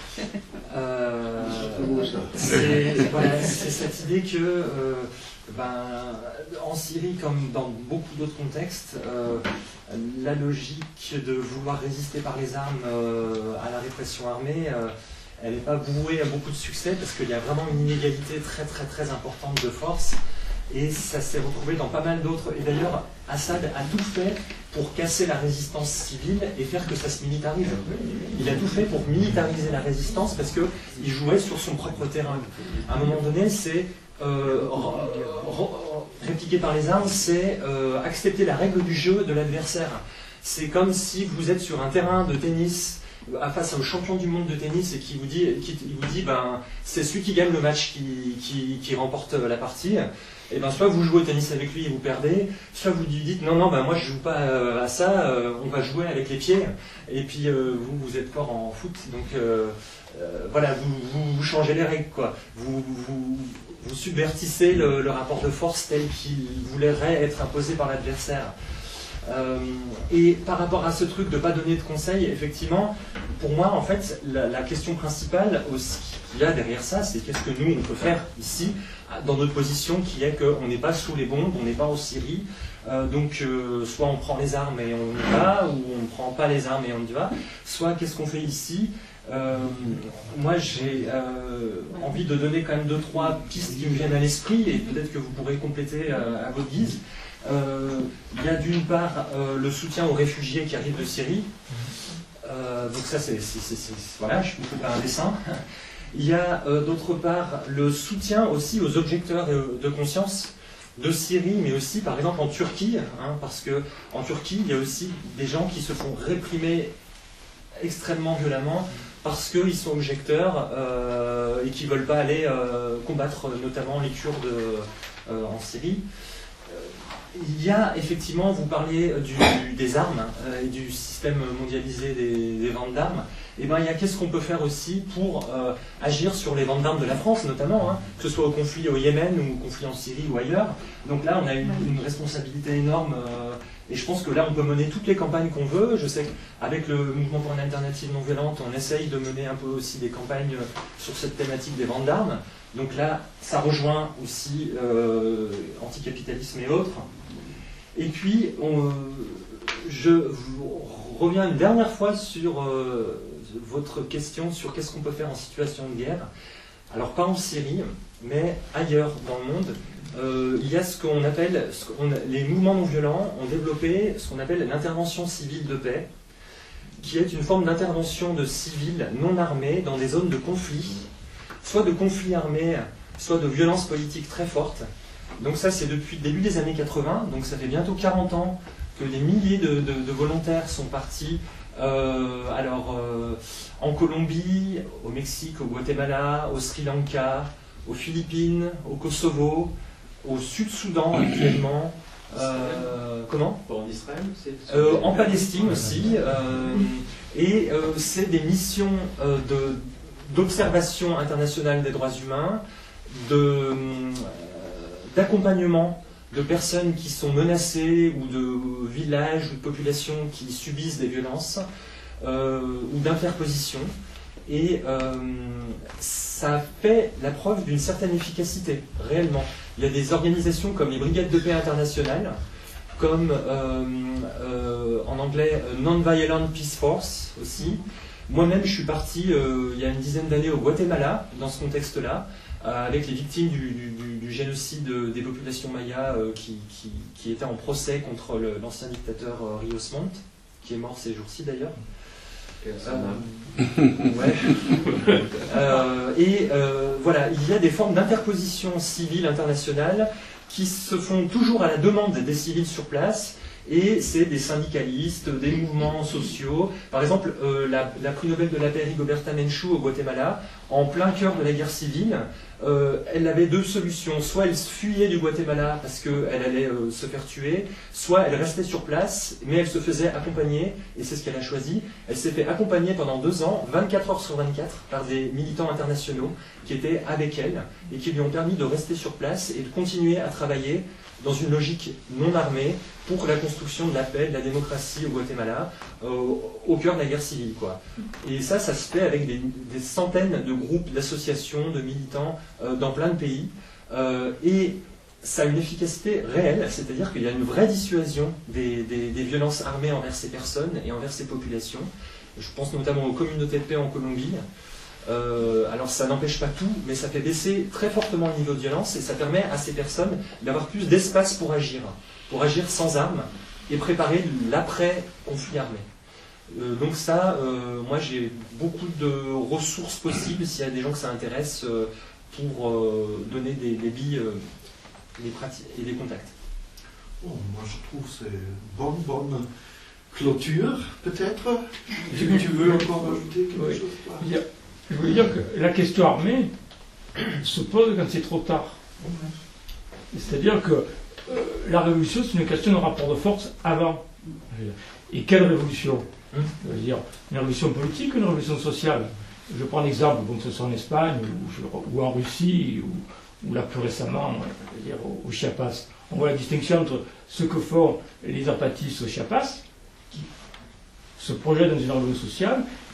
C'est cette idée que en Syrie, comme dans beaucoup d'autres contextes, la logique de vouloir résister par les armes à la répression armée, elle n'est pas vouée à beaucoup de succès, parce qu'il y a vraiment une inégalité très très très importante de force, et ça s'est retrouvé dans pas mal d'autres. Et d'ailleurs, Assad a tout fait pour casser la résistance civile et faire que ça se militarise. Il a tout fait pour militariser la résistance, parce qu'il jouait sur son propre terrain. À un moment donné, c'est répliquer par les armes, c'est accepter la règle du jeu de l'adversaire. C'est comme si vous êtes sur un terrain de tennis face au champion du monde de tennis, et qui vous dit c'est celui qui gagne le match qui remporte la partie. Et soit vous jouez au tennis avec lui et vous perdez, soit vous lui dites non, moi je joue pas à ça, on va jouer avec les pieds, et puis vous êtes fort en foot, donc vous changez les règles, quoi. Vous subvertissez le rapport de force tel qu'il voudrait être imposé par l'adversaire. Et par rapport à ce truc de ne pas donner de conseils, effectivement, pour moi, en fait, la question principale aussi qu'il y a derrière ça, c'est qu'est-ce que nous, on peut faire ici, dans notre position qui est qu'on n'est pas sous les bombes, on n'est pas en Syrie, donc soit on prend les armes et on y va, ou on ne prend pas les armes et on y va, soit qu'est-ce qu'on fait ici. Moi, j'ai envie de donner quand même 2-3 pistes qui me viennent à l'esprit, et peut-être que vous pourrez compléter à votre guise. Il y a d'une part le soutien aux réfugiés qui arrivent de Syrie. Donc ça, voilà, je vous fais un dessin. Il y a d'autre part le soutien aussi aux objecteurs de conscience de Syrie, mais aussi par exemple en Turquie, parce que en Turquie, il y a aussi des gens qui se font réprimer extrêmement violemment parce qu'ils sont objecteurs et qui ne veulent pas aller combattre notamment les Kurdes en Syrie. Il y a effectivement, vous parliez des armes et du système mondialisé des ventes d'armes. Et ben, il y a qu'est-ce qu'on peut faire aussi pour agir sur les ventes d'armes de la France notamment, que ce soit au conflit au Yémen ou au conflit en Syrie ou ailleurs. Donc là, on a une responsabilité énorme et je pense que là, on peut mener toutes les campagnes qu'on veut. Je sais qu'avec le mouvement pour une alternative non violente, on essaye de mener un peu aussi des campagnes sur cette thématique des ventes d'armes. Donc là, ça rejoint aussi anticapitalisme et autres. Et puis, je reviens une dernière fois sur votre question sur qu'est-ce qu'on peut faire en situation de guerre. Alors, pas en Syrie, mais ailleurs dans le monde. Il y a ce qu'on appelle, les mouvements non violents ont développé ce qu'on appelle l'intervention civile de paix, qui est une forme d'intervention de civils non armés dans des zones de conflit, soit de conflits armés, soit de violences politiques très fortes. Donc ça, c'est depuis le début des années 80, donc ça fait bientôt 40 ans que des milliers de volontaires sont partis en Colombie, au Mexique, au Guatemala, au Sri Lanka, aux Philippines, au Kosovo, au Sud-Soudan actuellement. Comment ? En Israël, en Palestine aussi. Et c'est des missions d'observation internationale des droits humains, d'accompagnement de personnes qui sont menacées ou de villages ou de populations qui subissent des violences ou d'interposition. Et ça fait la preuve d'une certaine efficacité, réellement. Il y a des organisations comme les Brigades de paix internationales, comme en anglais Non-Violent Peace Force aussi. Moi-même, je suis parti il y a une dizaine d'années au Guatemala, dans ce contexte-là, avec les victimes du génocide des populations mayas qui étaient en procès contre l'ancien dictateur Rios Montt, qui est mort ces jours-ci d'ailleurs. Ouais. Voilà, il y a des formes d'interposition civile internationale qui se font toujours à la demande des civils sur place. Et c'est des syndicalistes, des mouvements sociaux. Par exemple, la prix Nobel de la paix Rigoberta Menchú au Guatemala, en plein cœur de la guerre civile, elle avait deux solutions. Soit elle fuyait du Guatemala parce qu'elle allait se faire tuer, soit elle restait sur place, mais elle se faisait accompagner, et c'est ce qu'elle a choisi. Elle s'est fait accompagner pendant 2 ans, 24 heures sur 24, par des militants internationaux qui étaient avec elle et qui lui ont permis de rester sur place et de continuer à travailler dans une logique non armée pour la construction de la paix, de la démocratie au Guatemala, au cœur de la guerre civile, quoi. Et ça se fait avec des centaines de groupes, d'associations, de militants dans plein de pays. Et ça a une efficacité réelle, c'est-à-dire qu'il y a une vraie dissuasion des violences armées envers ces personnes et envers ces populations. Je pense notamment aux communautés de paix en Colombie. Alors ça n'empêche pas tout, mais ça fait baisser très fortement le niveau de violence et ça permet à ces personnes d'avoir plus d'espace pour agir sans armes et préparer l'après-conflit armé. Donc ça, moi j'ai beaucoup de ressources possibles s'il y a des gens que ça intéresse pour donner des billes, des pratiques et des contacts. Bon, moi je trouve que c'est bonne clôture, peut-être. Tu veux encore ajouter quelque chose? Je voulais dire que la question armée se pose quand c'est trop tard. C'est-à-dire que la révolution, c'est une question de rapport de force avant. Et quelle révolution? Je veux dire, une révolution politique ou une révolution sociale? Je prends l'exemple, que ce soit en Espagne ou en Russie ou là plus récemment, je veux dire, au Chiapas. On voit la distinction entre ce que font les zapatistes au Chiapas, qui se projettent dans une révolution sociale,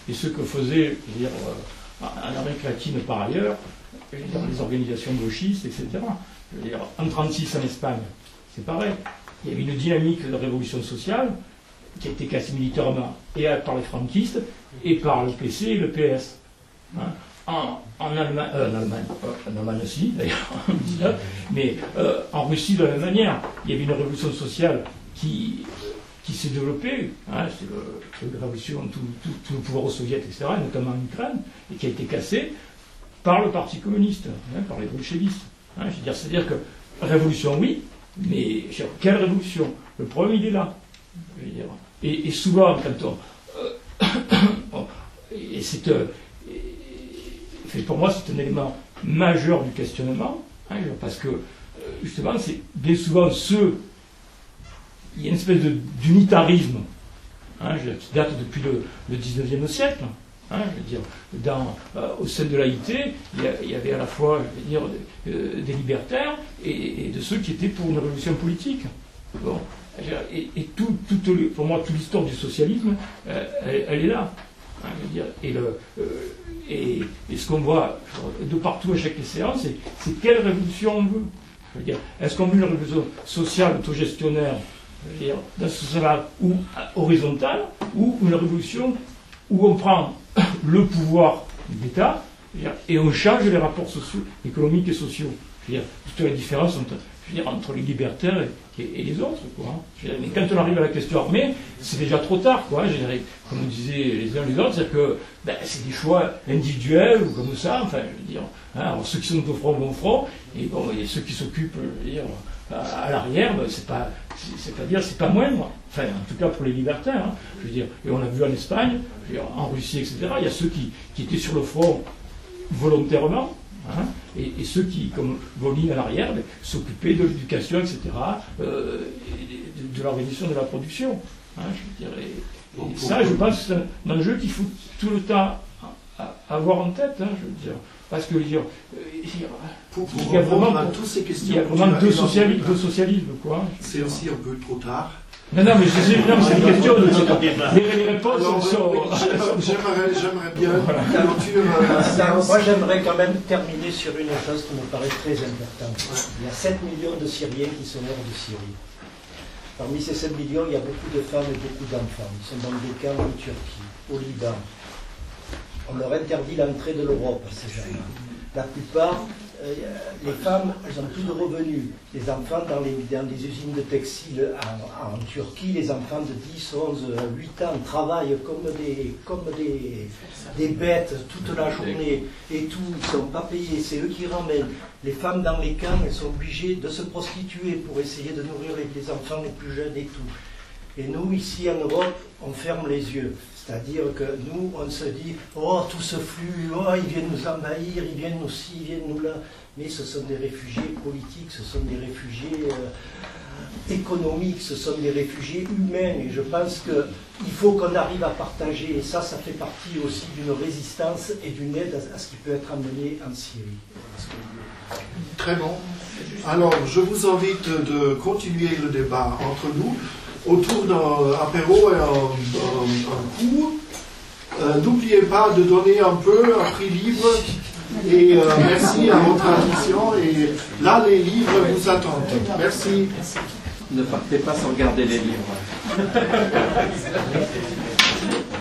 et ce que faisaient, je veux dire, en Amérique latine par ailleurs, je veux dire, les organisations gauchistes, etc. Je veux dire, en 1936 en Espagne, c'est pareil. Il y avait une dynamique de révolution sociale qui a été cassée militairement et par les franquistes et par le PC et le PS. Hein. En Allemagne aussi, d'ailleurs, en 1919, mais en Russie de la même manière. Il y avait une révolution sociale qui s'est développée, hein, c'est la révolution, tout le pouvoir soviétique, etc., notamment en Ukraine, et qui a été cassée par le Parti communiste, hein, par les bolchevistes. Hein, c'est-à-dire que révolution, oui, mais quelle révolution? Le problème, il est là. Je veux dire. Et souvent, quand on... et c'est... pour moi, c'est un élément majeur du questionnement, hein, parce que, justement, c'est bien souvent il y a une espèce d'unitarisme, hein, qui date depuis le 19e siècle. Hein, je veux dire, au sein de l'AIT, il y avait à la fois, je veux dire, des libertaires et de ceux qui étaient pour une révolution politique. Bon. Et pour moi, toute l'histoire du socialisme, elle est là. Hein, je veux dire, et ce qu'on voit de partout à chaque séance, c'est quelle révolution on veut. Je veux dire, est-ce qu'on veut une révolution sociale, autogestionnaire, je veux dire, dans ce sens-là, ou horizontale, ou une révolution où on prend le pouvoir d'État et on change les rapports sociaux, économiques et sociaux. Je veux dire, toute la différence entre les libertaires et les autres. Quoi, hein. Je veux dire, mais quand on arrive à la question armée, c'est déjà trop tard. Quoi, hein. Je veux dire, comme on disait les uns les autres, c'est-à-dire que c'est des choix individuels ou comme ça. Enfin, je veux dire, hein, alors ceux qui sont au front vont au front, et bon, et ceux qui s'occupent, je veux dire, à l'arrière, c'est pas moindre. Enfin, en tout cas pour les libertaires. Hein, je veux dire, et on l'a vu en Espagne, je veux dire, en Russie, etc. Il y a ceux qui étaient sur le front volontairement. Hein, et ceux qui, comme Volin à l'arrière, s'occupaient de l'éducation, etc., de l'organisation de la production. Hein, je veux dire, et ça, je pense que c'est un enjeu qu'il faut tout le temps avoir en tête. Hein, je veux dire, parce que il y a vraiment toutes ces questions, il y a vraiment deux socialismes, quoi. C'est aussi un peu trop tard. Non, mais c'est une question de... Les réponses sont... J'aimerais bien... Moi, j'aimerais quand même terminer sur une chose qui me paraît très importante. Il y a 7 millions de Syriens qui sont morts de Syrie. Parmi ces 7 millions, il y a beaucoup de femmes et beaucoup d'enfants. Ils sont dans des camps en Turquie, au Liban. On leur interdit l'entrée de l'Europe, ces gens-là. La plupart... les femmes, elles n'ont plus de revenus. Les enfants dans les usines de textiles en Turquie, les enfants de 10, 11, 8 ans travaillent comme des bêtes toute la journée et tout, ils ne sont pas payés, c'est eux qui ramènent. Les femmes dans les camps, elles sont obligées de se prostituer pour essayer de nourrir les enfants les plus jeunes et tout. Et nous, ici en Europe, on ferme les yeux. C'est-à-dire que nous, on se dit, oh, tout ce flux, oh, ils viennent nous envahir, ils viennent nous ci, ils viennent nous là. Mais ce sont des réfugiés politiques, ce sont des réfugiés économiques, ce sont des réfugiés humains. Et je pense qu'il faut qu'on arrive à partager. Et ça fait partie aussi d'une résistance et d'une aide à ce qui peut être amené en Syrie. Très bon. Alors, je vous invite de continuer le débat entre nous autour d'un apéro et un cours. N'oubliez pas de donner un peu un prix libre et merci à votre attention et là les livres vous attendent. Merci. Ne partez pas sans regarder les livres.